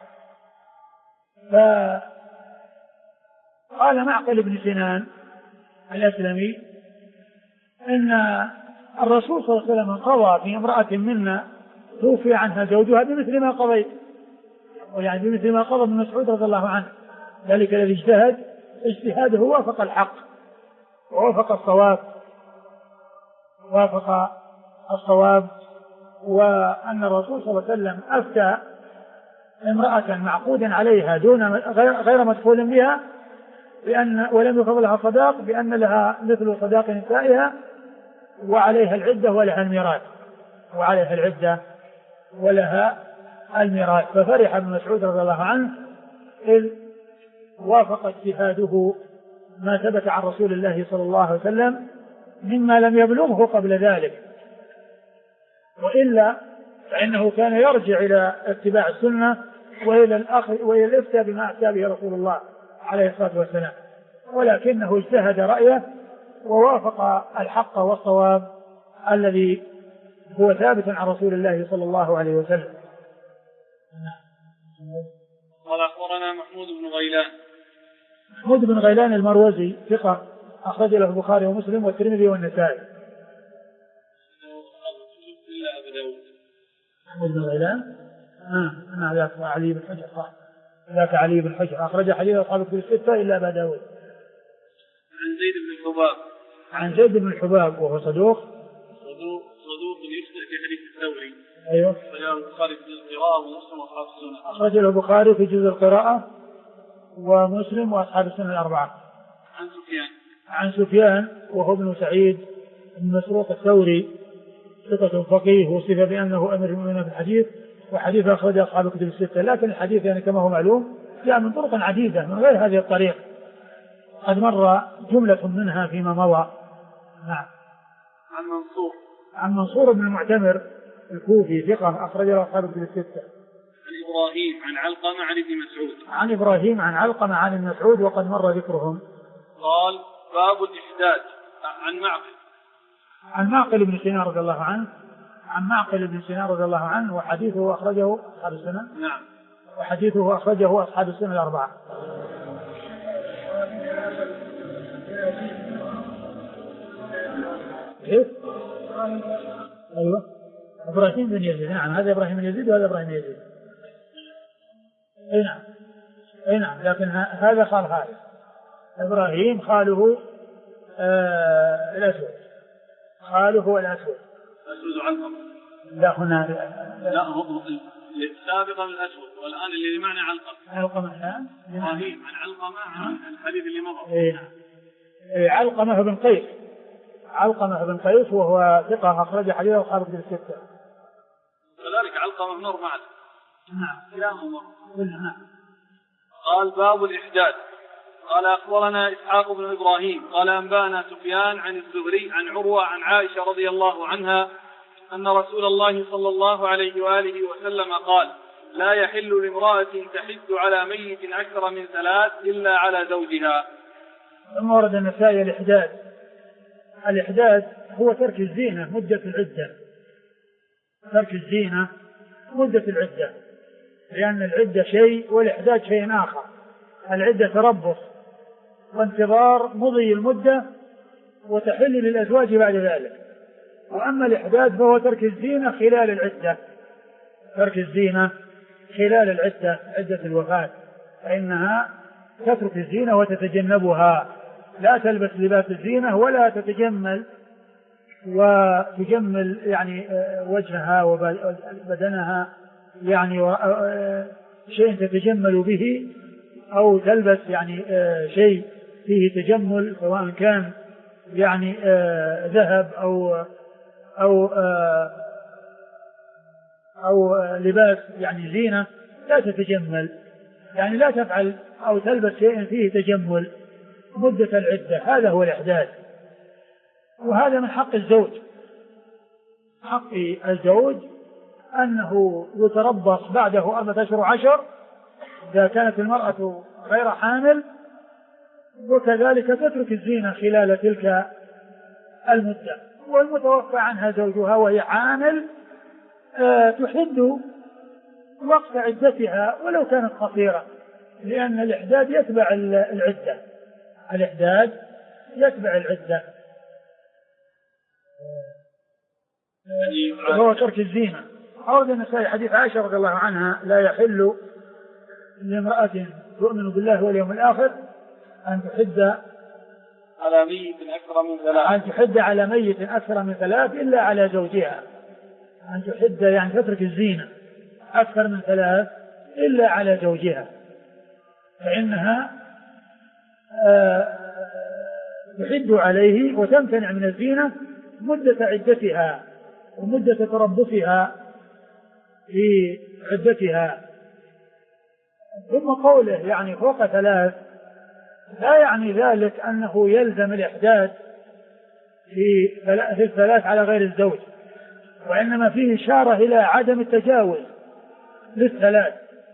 فقال معقل بن سنان الأسلمي إن الرسول صلى الله عليه وسلم قضى في امرأة منا توفي عنها زوجها بمثل ما قضيت، ويعني بمثل ما قضى ابن مسعود رضي الله عنه، ذلك الذي اجتهاده وافق الحق ووافق الصواب، وأن الرسول صلى الله عليه وسلم أفتى امرأة معقودا عليها غير مدخول بها ولم يفرض لها صداق بأن لها مثل صداق نسائها وعليها العدة ولها الميراث. ففرح ابن مسعود رضي الله عنه إذ وافق اجتهاده ما ثبت عن رسول الله صلى الله عليه وسلم مما لم يبلغه قبل ذلك، وإلا فإنه كان يرجع إلى اتباع السنة وإلى الإفتاء بما أفتى به رسول الله عليه الصلاة والسلام، ولكنه اجتهد رأيه ووافق الحق والصواب الذي هو ثابت عن رسول الله صلى الله عليه وسلم. قال أخبرنا محمود بن غيلان المروزي ثقة أخرج له البخاري ومسلم والترمذي والنسائي. محمود بن غيلان ذاك علي بن حجر، صح، ذاك علي بن حجر أخرج حديث أصحاب الكتب الستة إلا أبا داود. عن زيد بن الحباب وهو صدوق يخطئ في حديث الثوري. أيوه. أخرج له البخاري في جزء القراءة ومسلم وأصحاب السنة الأربعة. عن سفيان وهو ابن سعيد بن مسروق الثوري ثقة فقيه وصف بأنه أمير المؤمنين في الحديث، وحديث أخرج أصحاب الكتب الستة، لكن الحديث يعني كما هو معلوم جاء من طرق عديدة من غير هذه الطريق، قد مر جملة منها فيما مضى. نعم. عن منصور بن المعتمر الكوفي ثقة أخرج له أصحاب الكتب الستة. عن إبراهيم عن علقمة عن المسعود وقد مر ذكرهم. قال باب الإحداد. عن معقل بن سنان رضي الله عنه وحديثه أخرجه أصحاب السنة. نعم. وحديثه أخرجه أصحاب السنة الأربعة. أيوة إبراهيم بن يزيد. نعم هذا إبراهيم بن يزيد وهذا إبراهيم بن يزيد. أي نعم لكن هذا خال إبراهيم خاله الأسود. الأسود علقمة. لا هنا لا هو سابقا الأسود والآن اللي معنى علقمة الآن. إبراهيم عن علقمة عن الحديث اللي مضى. علقمة بن قيس وهو ثقة أخرج حديثه أصحاب الكتب الستة. كذلك علقمة بن رباعة. نعم. نعم. قال باب الإحداد. قال أخبرنا إسحاق بن إبراهيم قال أنبانا سفيان عن الزهري عن عروة عن عائشة رضي الله عنها أن رسول الله صلى الله عليه وآله وسلم قال لا يحل لامرأة تحد على ميت أكثر من 3 إلا على زوجها. ثم ورد النسائي الإحداد هو ترك الزينة مدة العدة، لأن العدة شيء والإحداد شيء آخر. العدة تربص وانتظار مضي المدة وتحل للأزواج بعد ذلك، وأما الإحداث فهو ترك الزينة خلال العدة، ترك الزينة خلال العدة، عدة الوفاة، فإنها تترك الزينة وتتجنبها، لا تلبس لباس الزينة ولا تتجمل وتجمل يعني وجهها وبدنها، يعني شيء تتجمل به أو تلبس يعني شيء فيه تجمل، سواء كان يعني ذهب أو لباس يعني زينة، لا تتجمل، يعني لا تفعل أو تلبس شيء فيه تجمل مدة العدة. هذا هو الإحداث، وهذا من حق الزوج. حق الزوج أنه يتربص بعده 4 أشهر و10 إذا كانت المرأة غير حامل، وكذلك تترك الزينة خلال تلك المدة. والمتوفى عنها زوجها وهي حامل تحد وقت عدتها ولو كانت قصيرة، لأن الإحداد يتبع العدة، الإحداد يتبع العدة، وهو ترك الزينة. أورد النسائي حديث عائشة رضي الله عنها: لا يحل لامرأة تؤمن بالله واليوم الآخر أن تحد على ميت أكثر من 3، أن تحد على ميت أكثر من 3 إلا على زوجها. أن تحد يعني تترك الزينة أكثر من 3 إلا على زوجها، فإنها تحد عليه وتمتنع من الزينة مدة عدتها ومدة تربصها في عدتها. ثم قوله يعني فوق 3 لا يعني ذلك أنه يلزم الإحداث في 3 على غير الزوج، وإنما فيه إشارة إلى عدم التجاوز لل3،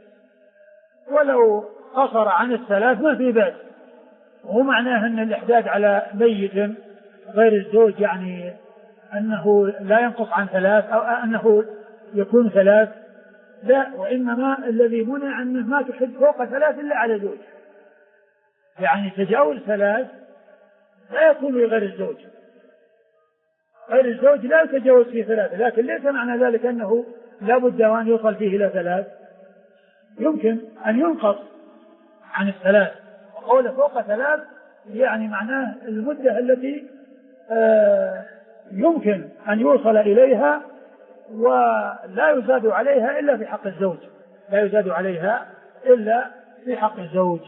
ولو قصر عن 3 ما في بأس. وهو معناه أن الإحداث على ميت غير الزوج يعني أنه لا ينقص عن 3 أو أنه يكون 3، لا، وإنما الذي منع أنه ما تحد فوق 3 إلا على زوج، يعني تجاوز 3 لا يكون لغير الزوج، غير الزوج لا يتجاوز فيه 3، لكن ليس معنى ذلك أنه لا بد أن يوصل فيه إلى 3، يمكن أن ينقص عن 3. وقوله فوق 3 يعني معناه المدة التي يمكن أن يوصل إليها ولا يزاد عليها إلا في حق الزوج، لا يزاد عليها إلا في حق الزوج.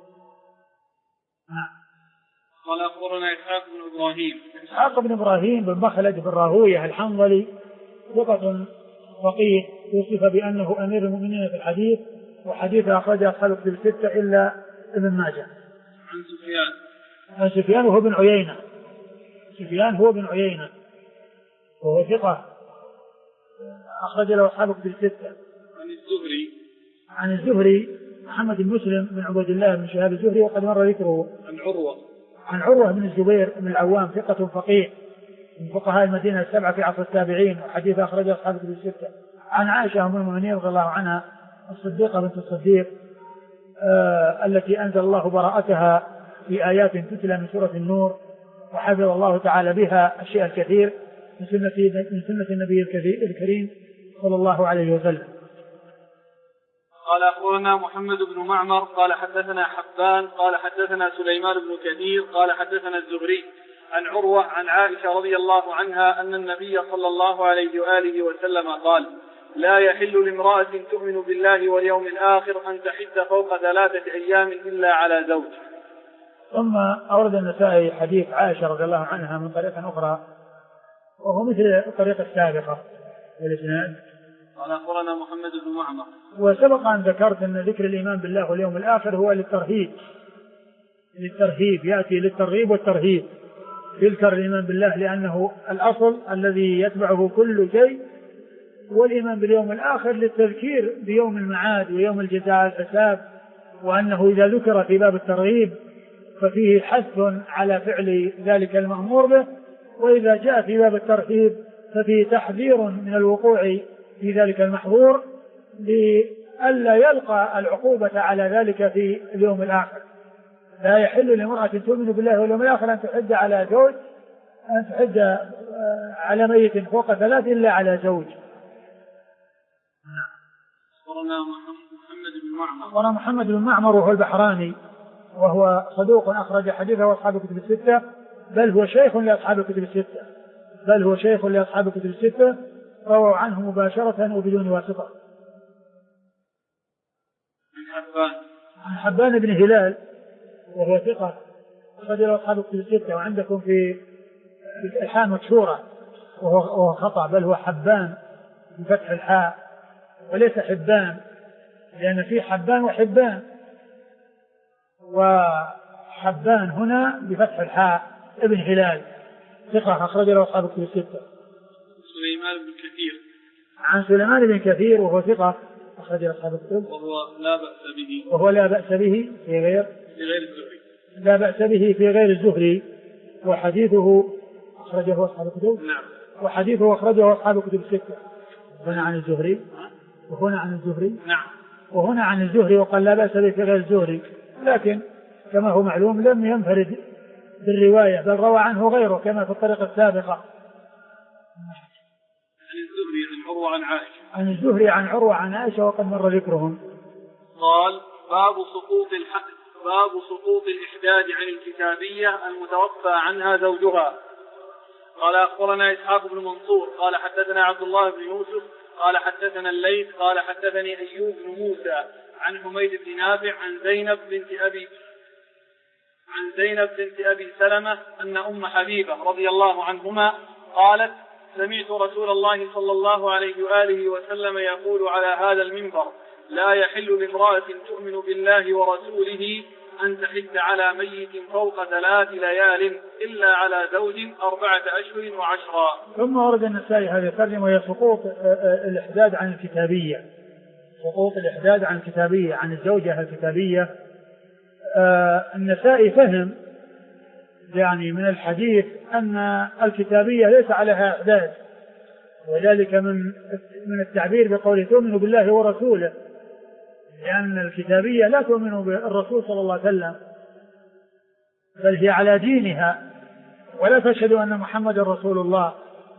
قال أخبرنا إسحاق بن إبراهيم بن مخلد بن راهويه الحنظلي، ثقة فقيه، وصف بأنه أمير المؤمنين في الحديث، وحديث أخرجه أصحاب الكتب 6 إلا ابن ماجه. عن سفيان وهو بن عيينة، سفيان هو بن عيينة وهو ثقة أخرج له أصحاب الكتب 6. عن الزهري محمد بن مسلم بن عبد الله بن شهاب الزهري وقد مر ذكره. عن عروة بن الزبير بن العوام ثقة فقيه من فقهاء المدينة 7 في عصر التابعين، وحديث أخرجه أصحاب الكتب 6. عن عائشة أم المؤمنين رضي الله عنها الصديقة بنت الصديق التي أنزل الله براءتها في آيات تتلى من سورة النور، وحفظ الله تعالى بها الشيء الكثير من سنة النبي الكريم صلى الله عليه وسلم. قال أخبرنا محمد بن معمر قال حدثنا حبان قال حدثنا سليمان بن كثير قال حدثنا الزهري عن عروة عن عائشة رضي الله عنها أن النبي صلى الله عليه وآله وسلم قال: لا يحل لامرأة تؤمن بالله واليوم الآخر أن تحد فوق 3 أيام إلا على زوج. ثم أورد النسائي حديث عائشة رضي الله عنها من طريقة أخرى وهو مثل الطريقة السابقة والإسناد. قال أخبرنا محمد بن معمر. وسبق أن ذكرت أن ذكر الإيمان بالله واليوم الآخر هو للترهيب، يأتي للترغيب والترهيب. يذكر الإيمان بالله لأنه الأصل الذي يتبعه كل شيء، والإيمان باليوم الآخر للتذكير بيوم المعاد ويوم الجزاء والحساب، وأنه إذا ذكر في باب الترغيب ففيه حث على فعل ذلك المأمور به، وإذا جاء في باب الترهيب ففيه تحذير من الوقوع في ذلك المحظور لئلا يلقى العقوبة على ذلك في اليوم الآخر. لا يحل لامرأة تؤمن بالله واليوم الآخر أن تحد على زوج أن تحد على ميت فوق 3 إلا على زوج. أخبرنا محمد بن معمر وهو البحراني وهو صدوق أخرج حديثه أصحاب الكتب الستة، بل هو شيخ لأصحاب الكتب الستة، رووا عنه مباشرة وبدون واسطة. عن حبان بن هلال وهو ثقة أخرج له أصحاب الكتب الستة، وعندكم في الحاء مكسورة وهو خطأ، بل هو حبان بفتح الحاء وليس حبان، لأن في حبان وحبان، وحبان هنا بفتح الحاء ابن هلال ثقة أخرج له أصحاب الكتب الستة. عن سليمان بن كثير وهو ثقة أخرج له أصحاب الكتب وهو لا بأس به في غير الزهري، لا بأس به في غير الزهري، وحديثه أخرجه أصحاب الكتب. نعم. وحديثه أخرجه أصحاب الكتب الستة. هنا عن الزهري وهنا عن الزهري. نعم. وهنا عن الزهري وقال لا بأس به في غير الزهري، لكن كما هو معلوم لم ينفرد بالرواية بل روى عنه غيره كما في الطريقة السابقة. عن الزهري عن عروة عن عائشة وقد مر ذكرهم. قال باب سقوط الإحداد عن الكتابية المتوفى عنها زوجها. قال أخبرنا إسحاق بن منصور قال حدثنا عبد الله بن يوسف قال حدثنا الليث قال حدثني أيوب بن موسى عن حميد بن نافع عن زينب بنت أبي سلمة أن أم حبيبة رضي الله عنهما قالت سمعت رسول الله صلى الله عليه وآله وسلم يقول على هذا المنبر لا يحل لامرأة تؤمن بالله ورسوله أن تحد على ميت فوق 3 ليال إلا على زوج 4 أشهر و10. ثم ورد النسائي هذه الترجمة وهي سقوط الإحداد عن الكتابية، سقوط الإحداد عن الكتابية عن الزوجة الكتابية. النسائي فهم يعني من الحديث أن الكتابية ليس عليها إحداد، وذلك من التعبير بقوله تؤمن بالله ورسوله، لأن الكتابية لا تؤمن بالرسول صلى الله عليه وسلم بل هي على دينها ولا تشهد أن محمد رسول الله.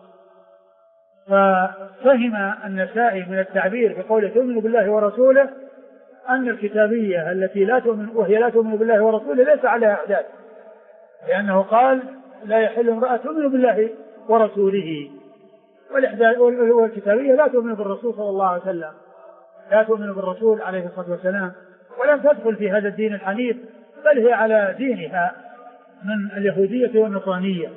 ففهم النسائي من التعبير بقوله تؤمن بالله ورسوله أن الكتابية التي لا تؤمن بالله ورسوله ليس عليها إحداد، لأنه قال لا يحل امرأة تؤمن بالله ورسوله، والكتابية لا تؤمن بالرسول صلى الله عليه وسلم، لا تؤمن بالرسول عليه الصلاة والسلام، ولم تدخل في هذا الدين الحنيف بل هي على دينها من اليهودية والنصرانية.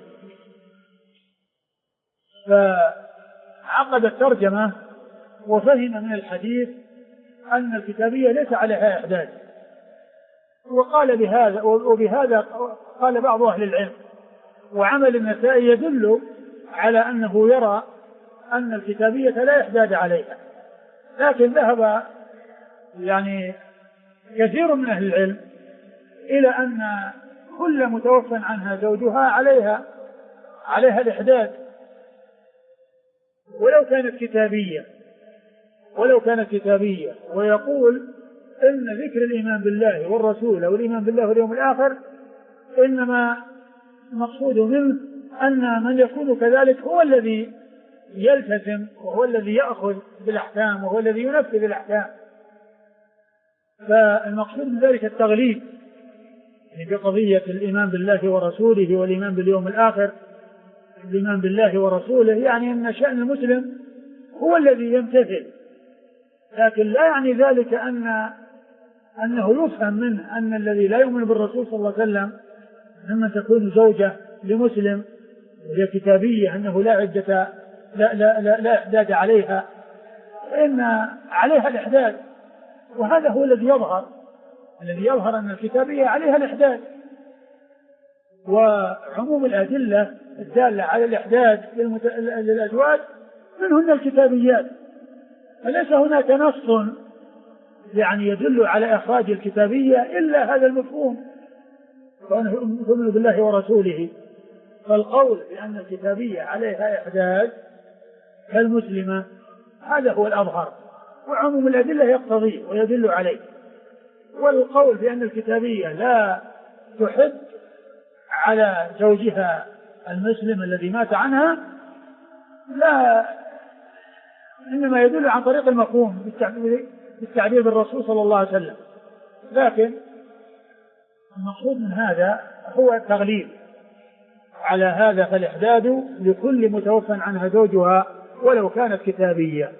فعقد الترجمة وفهم من الحديث أن الكتابية ليس عليها إحداد، وقال بهذا وبهذا قال بعض أهل العلم، وعمل النسائي يدل على أنه يرى أن الكتابية لا إحداد عليها، لكن ذهب يعني كثير من أهل العلم إلى أن كل متوفى عنها زوجها عليها الإحداد ولو كانت كتابية، ويقول إن ذكر الإيمان بالله والرسول والإيمان بالله واليوم الآخر إنما المقصود منه أن من يكون كذلك هو الذي يلتزم وهو الذي يأخذ بالأحكام وهو الذي ينفذ الأحكام. فالمقصود من ذلك التغليب بقضية الإيمان بالله ورسوله والإيمان باليوم الآخر. الإيمان بالله ورسوله يعني أن شأن المسلم هو الذي يمتثل، لكن لا يعني ذلك أنه يفهم منه أن الذي لا يؤمن بالرسول صلى الله عليه وسلم ممن تكون زوجة لمسلم وهي كتابية أنه لا إحداد عليها، فإن عليها الإحداد، وهذا هو الذي يظهر أن الكتابية عليها الإحداد. وعموم الأدلة الدالة على الإحداد للأزواج منهن الكتابيات، فليس هناك نص يعني يدل على إخراج الكتابية إلا هذا المفهوم تؤمن بالله ورسوله. فالقول بأن الكتابية عليها إحداد كالمسلمة هذا هو الأظهر، وعموم الأدلة يقتضيه ويدل عليه. والقول بأن الكتابية لا تحد على زوجها المسلم الذي مات عنها لا، إنما يدل عن طريق المفهوم بالتعبير بالرسول صلى الله عليه وسلم، لكن المقصود من هذا هو التغليب على هذا، فالإحداد لكل متوفى عنها زوجها ولو كانت كتابية.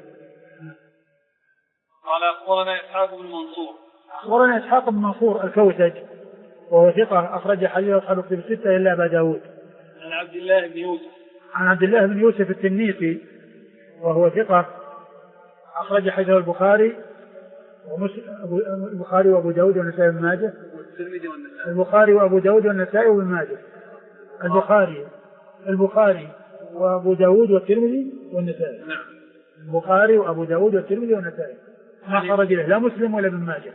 قال أخبرنا إسحاق بن منصور. أخبرنا إسحاق بن منصور الكوسج وهو ثقة أخرج حديث أصحاب الكتب الستة إلا أبا داود. عن عبد الله بن يوسف. عن عبد الله بن يوسف التنيسي وهو ثقة أخرج حديث البخاري وأبو داود والنسائي وابن ماجه. البخاري وأبو داود والنسائي وابن ماجه. البخاري وأبو داود والترمذي والنسائي. البخاري وأبو داود والترمذي والنسائي ما خرج له لا مسلم ولا ابن ماجه.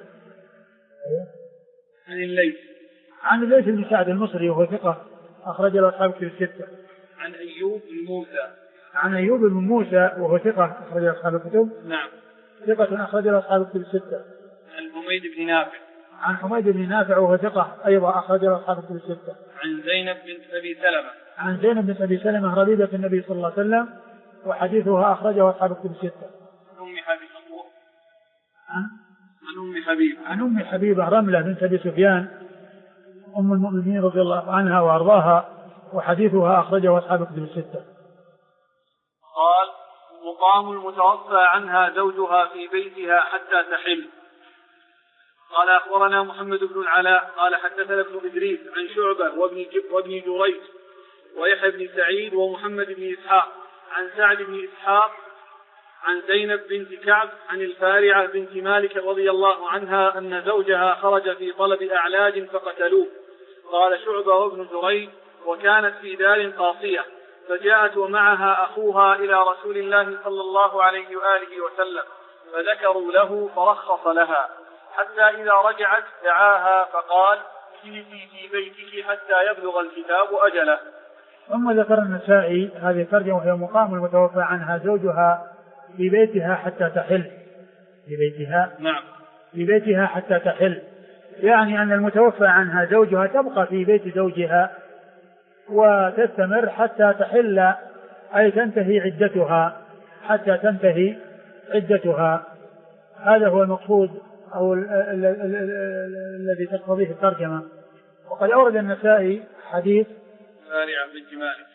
عن الليث بن سعد المصري وهو ثقة أخرج له أصحاب الكتب الستة. عن أيوب بن موسى. عن أيوب بن موسى وهو ثقة أخرج له أصحاب الكتب. نعم. ثقة أخرج له أصحاب الكتب الستة. عن حميد بن نافع. عن حميد بن نافع وهو ثقة أيضا أخرج له أصحاب الكتب الستة. عن زينب بنت أبي سلمة. عن زينب بنت أبي سلمة ربيبة النبي صلى الله عليه وسلم وحديثها أخرجه أصحاب الكتب الستة. عن أم حبيبة رملة بنت أبي سفيان أم المؤمنين رضي الله عنها وأرضاها وحديثها أخرجه أصحاب الكتب الستة. قال مقام المتوفى عنها زوجها في بيتها حتى تحل. قال أخبرنا محمد بن العلاء قال حدثنا ابن إدريس عن شعبة وابن جريج ويحيى بن سعيد ومحمد بن إسحاق عن سعد بن إسحاق عن زينب بنت كعب عن الفارعة بنت مالك رضي الله عنها أن زوجها خرج في طلب أعلاج فقتلوه. قال شعبة وابن جريج وكانت في دار قاصية فجاءت ومعها أخوها إلى رسول الله صلى الله عليه وآله وسلم فذكروا له فرخص لها حتى إذا رجعت دعاها فقال اجلسي في بيتك حتى يبلغ الكتاب أجله. ثم ذكر النسائي هذه الترجمة وهي مقام المتوفى عنها زوجها في بيتها حتى تحل. في بيتها. نعم. في بيتها حتى تحل يعني أن المتوفى عنها زوجها تبقى في بيت زوجها وتستمر حتى تحل أي تنتهي عدتها حتى تنتهي عدتها. هذا هو المقصود أو الذي تقتضيه الترجمة. وقد أورد النسائي حديث فارعة بنت مالك.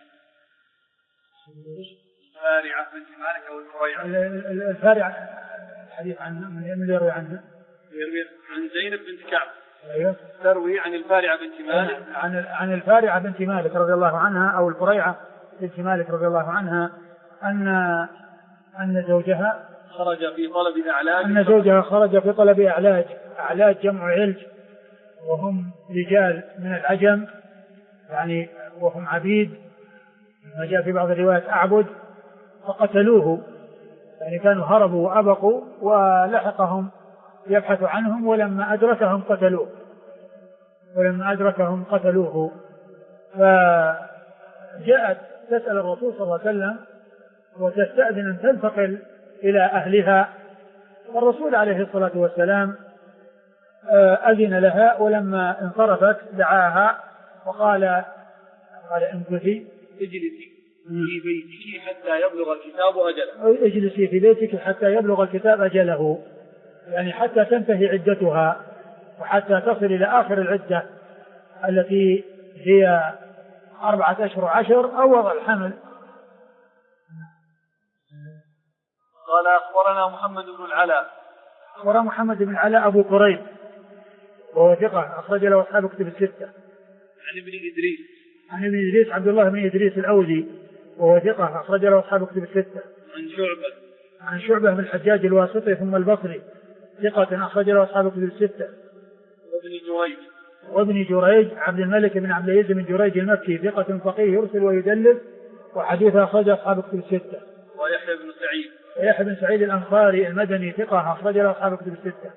فارعة بنت مالك أو الفريعة. الفارعة الحديث عن من يروي عنها؟ يروي عن زينب بنت كعب. أيوه. تروي عن الفارعة بنت مالك. عن الفارعة بنت مالك رضي الله عنها أو الفريعة بنت مالك رضي الله عنها أن زوجها خرج في طلب أعلاج. أن زوجها خرج في طلب أعلاج. أعلاج جمع علج وهم رجال من العجم يعني وهم عبيد ما جاء في بعض الروايات أعبد فقتلوه يعني كانوا هربوا وأبقوا ولحقهم يبحث عنهم ولما أدركهم قتلوه. فجاءت تسأل الرسول صلى الله عليه وسلم وتستأذن أن تنتقل إلى أهلها والرسول عليه الصلاة والسلام أذن لها ولما انصرفت دعاها وقال امكثي اجلسي في بيتك حتى يبلغ الكتاب أجله. اجلسي في بيتك حتى يبلغ الكتاب أجله يعني حتى تنتهي عدتها وحتى تصل إلى آخر العدة التي هي 4 أشهر 10 أو وضع الحمل. قال أخبرنا محمد بن العلاء. أخبرنا محمد بن العلاء أبو قريب وهو ثقة أخرج له أصحاب الكتب الستة. عن ابن إدريس عبد الله بن إدريس الأوزي وهو ثقة أخرج له أصحاب الكتب الستة. عن شعبة بن الحجاج الواسطي ثم البصري ثقة أخرج له أصحاب الكتب الستة. وابن جريج عبد الملك بن عبد العزيز بن جريج المكي ثقة فقيه يرسل ويدلس وحديثه أخرج أصحاب الكتب الستة. ويحيى بن سعيد الأنصاري المدني ثقة أخرج له أصحاب الكتب الستة.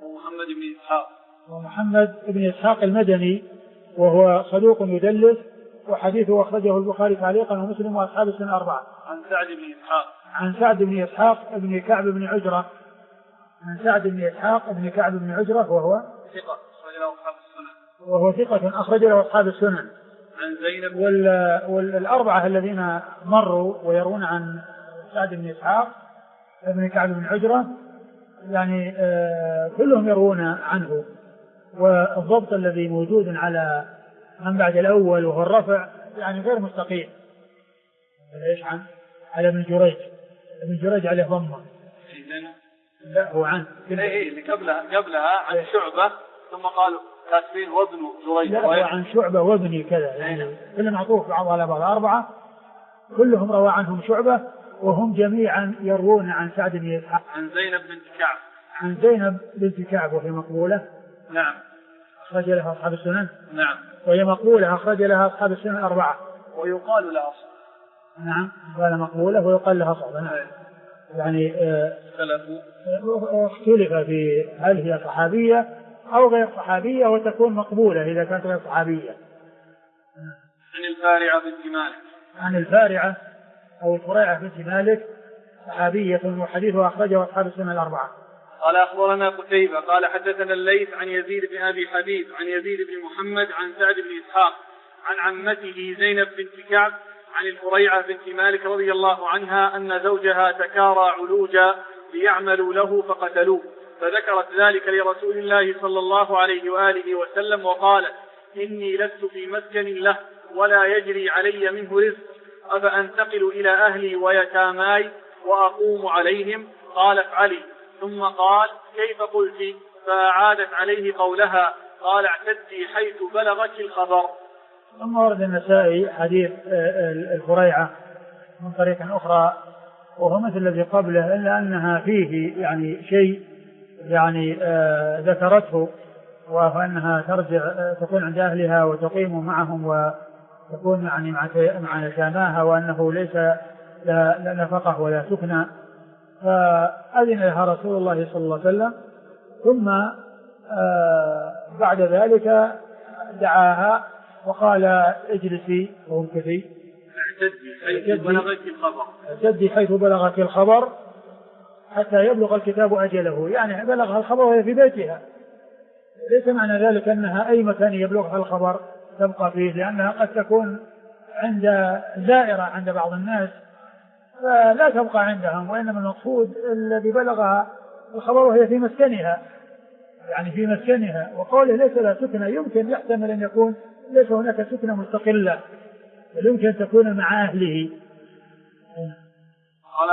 ومحمد بن إسحاق المدني وهو صدوق يدلس وحديثه أخرجه البخاري تعليقا ومسلم وأصحاب السنة 4. عن سعد بن إسحاق بن كعب بن عجرة. عن سعد بن إسحاق بن كعب بن عجرة وهو ثقة أخرج له أصحاب السنن. عن زينب. والأربعة الذين مروا ويرون عن سعد بن إسحاق ابن كعب بن عجرة يعني كلهم يرون عنه. والضبط الذي موجود على من بعد الأول وهو الرفع يعني غير مستقيم. ايش عن على ابن جريج عليه ضمه. لا هو عن اللي قبلها عن شعبة ثم قالوا كاتبين وابن جريج. لا هو عن شعبة وابني كذا يعني كل معطوف بعض على بعض. أربعة كلهم روى عنهم شعبة وهم جميعا يروون عن سعد بن إسحاق. عن زينب بنت كعب. عن زينب بنت كعب وهي مقبولة. نعم. أخرج لها أصحاب السنن. نعم. وهي مقبولة أخرج لها أصحاب السنن الأربعة. ويقال لها صحبة. نعم قال مقبولة ويقال لها صحبة. نعم. يعني اختلف في هل هي صحابية أو غير صحابية وتكون مقبولة إذا كانت غير صحابية. عن الفارعة بنت مالك. عن الفارعة أو الفريعة بنت مالك صحابية وحديثها أخرجه أصحاب السنن الأربعة. قال أخبرنا قتيبة قال حدثنا الليث عن يزيد بن أبي حبيب عن يزيد بن محمد عن سعد بن إسحاق عن عمته زينب بنت كعب عن الفريعة بنت مالك رضي الله عنها أن زوجها تكارى علوجا ليعملوا له فقتلوه، فذكرت ذلك لرسول الله صلى الله عليه وآله وسلم وقالت: إني لست في مسكن له ولا يجري علي منه رزق، أفأنتقل إلى أهلي ويتاماي وأقوم عليهم؟ قال: افعلي. ثم قال: كيف قلت؟ فأعادت عليه قولها. قال: اعتدي حيث بلغك الخبر. ثم ورد النسائي حديث الفريعة من طريق أخرى وهو مثل الذي قبله إلا أنها فيه يعني شيء يعني ذكرته، وهو أنها ترجع تكون عند أهلها وتقيم معهم وتكون يعني مع يتاماها، وأنه ليس لا نفقة ولا سكنى. فأذن لها رسول الله صلى الله عليه وسلم، ثم بعد ذلك دعاها وقال: اجلسي وامكثي اعتدي حيث بلغك الخبر حتى يبلغ الكتاب أجله. يعني بلغها الخبر وهي في بيتها، ليس معنى ذلك أنها أي مكان يبلغها الخبر تبقى فيه، لأنها قد تكون عند زائرة عند بعض الناس فلا تبقى عندهم، وإنما المقصود الذي بلغها الخبر وهي في مسكنها، يعني في مسكنها. وقوله ليس لها سكنة يمكن يحتمل أن يكون ليس هناك سكنة مستقلة، بل يمكن أن تكون مع أهله. قال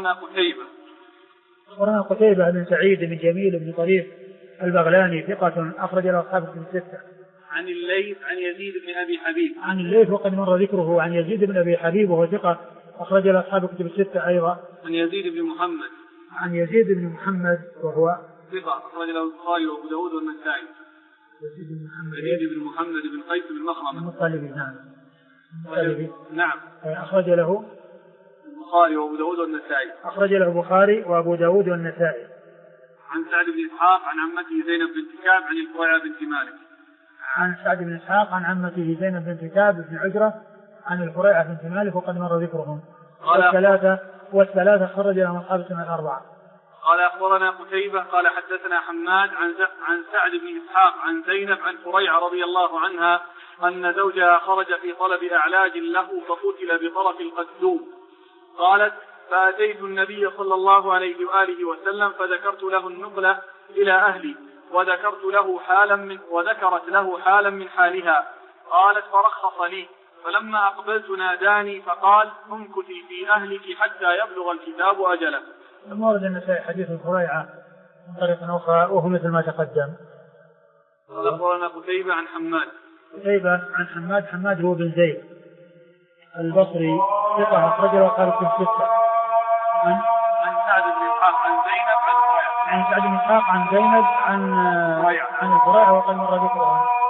أخبرنا قتيبة بن سعيد بن جميل بن طريف البغلاني ثقة أخرج له أصحاب الكتب الستة. عن الليث عن يزيد بن أبي حبيب. عن الليث وقد مر ذكره. عن يزيد بن أبي حبيب وهو ثقة أخرج له أصحاب الكتب الستة أيضا. عن يزيد بن محمد. عن يزيد بن محمد وهو ثقة أخرج له البخاري وأبو داود والنسائي. يزيد بن محمد بن قيس بن مخرمة المطلبي. نعم. نعم. أخرج له البخاري وأبو داود والنسائي. أخرج له البخاري وأبو داود والنسائي. عن سعد بن إسحاق عن عمته زينب بنت كعب عن الفريعة بنت مالك. عن سعد بن إسحاق عن عمته زينب بنت كعب بن عجرة عن الفريعة بنت مالك وقد مر ذكرهم. والثلاثة خرج لهم أصحاب السنن الأربعة. قال أخبرنا قتيبة قال حدثنا حماد عن سعد بن إسحاق عن زينب عن فريعة رضي الله عنها أن زوجها خرج في طلب أعلاج له فقتل بطرف القدوم. قالت: فأتيت النبي صلى الله عليه وآله وسلم فذكرت له النقلة إلى أهلي وذكرت له حالا من حالها. قالت: فرخص لي، فلما أقبلت ناداني فقال: امكثي في أهلك حتى يبلغ الكتاب أجله. ثم ورد النسائي حديث الفريعة من طريق أخرى وهو مثل ما تقدم. أخبرنا قتيبة عن حماد. حماد هو بن زيد البصري ثقة أخرج له أصحاب الكتب الستة. عن سعد بن إسحاق عن زينب عن فريعة. عن سعد بن إسحاق عن زينب عن الفريعة وقد مر ذكرها.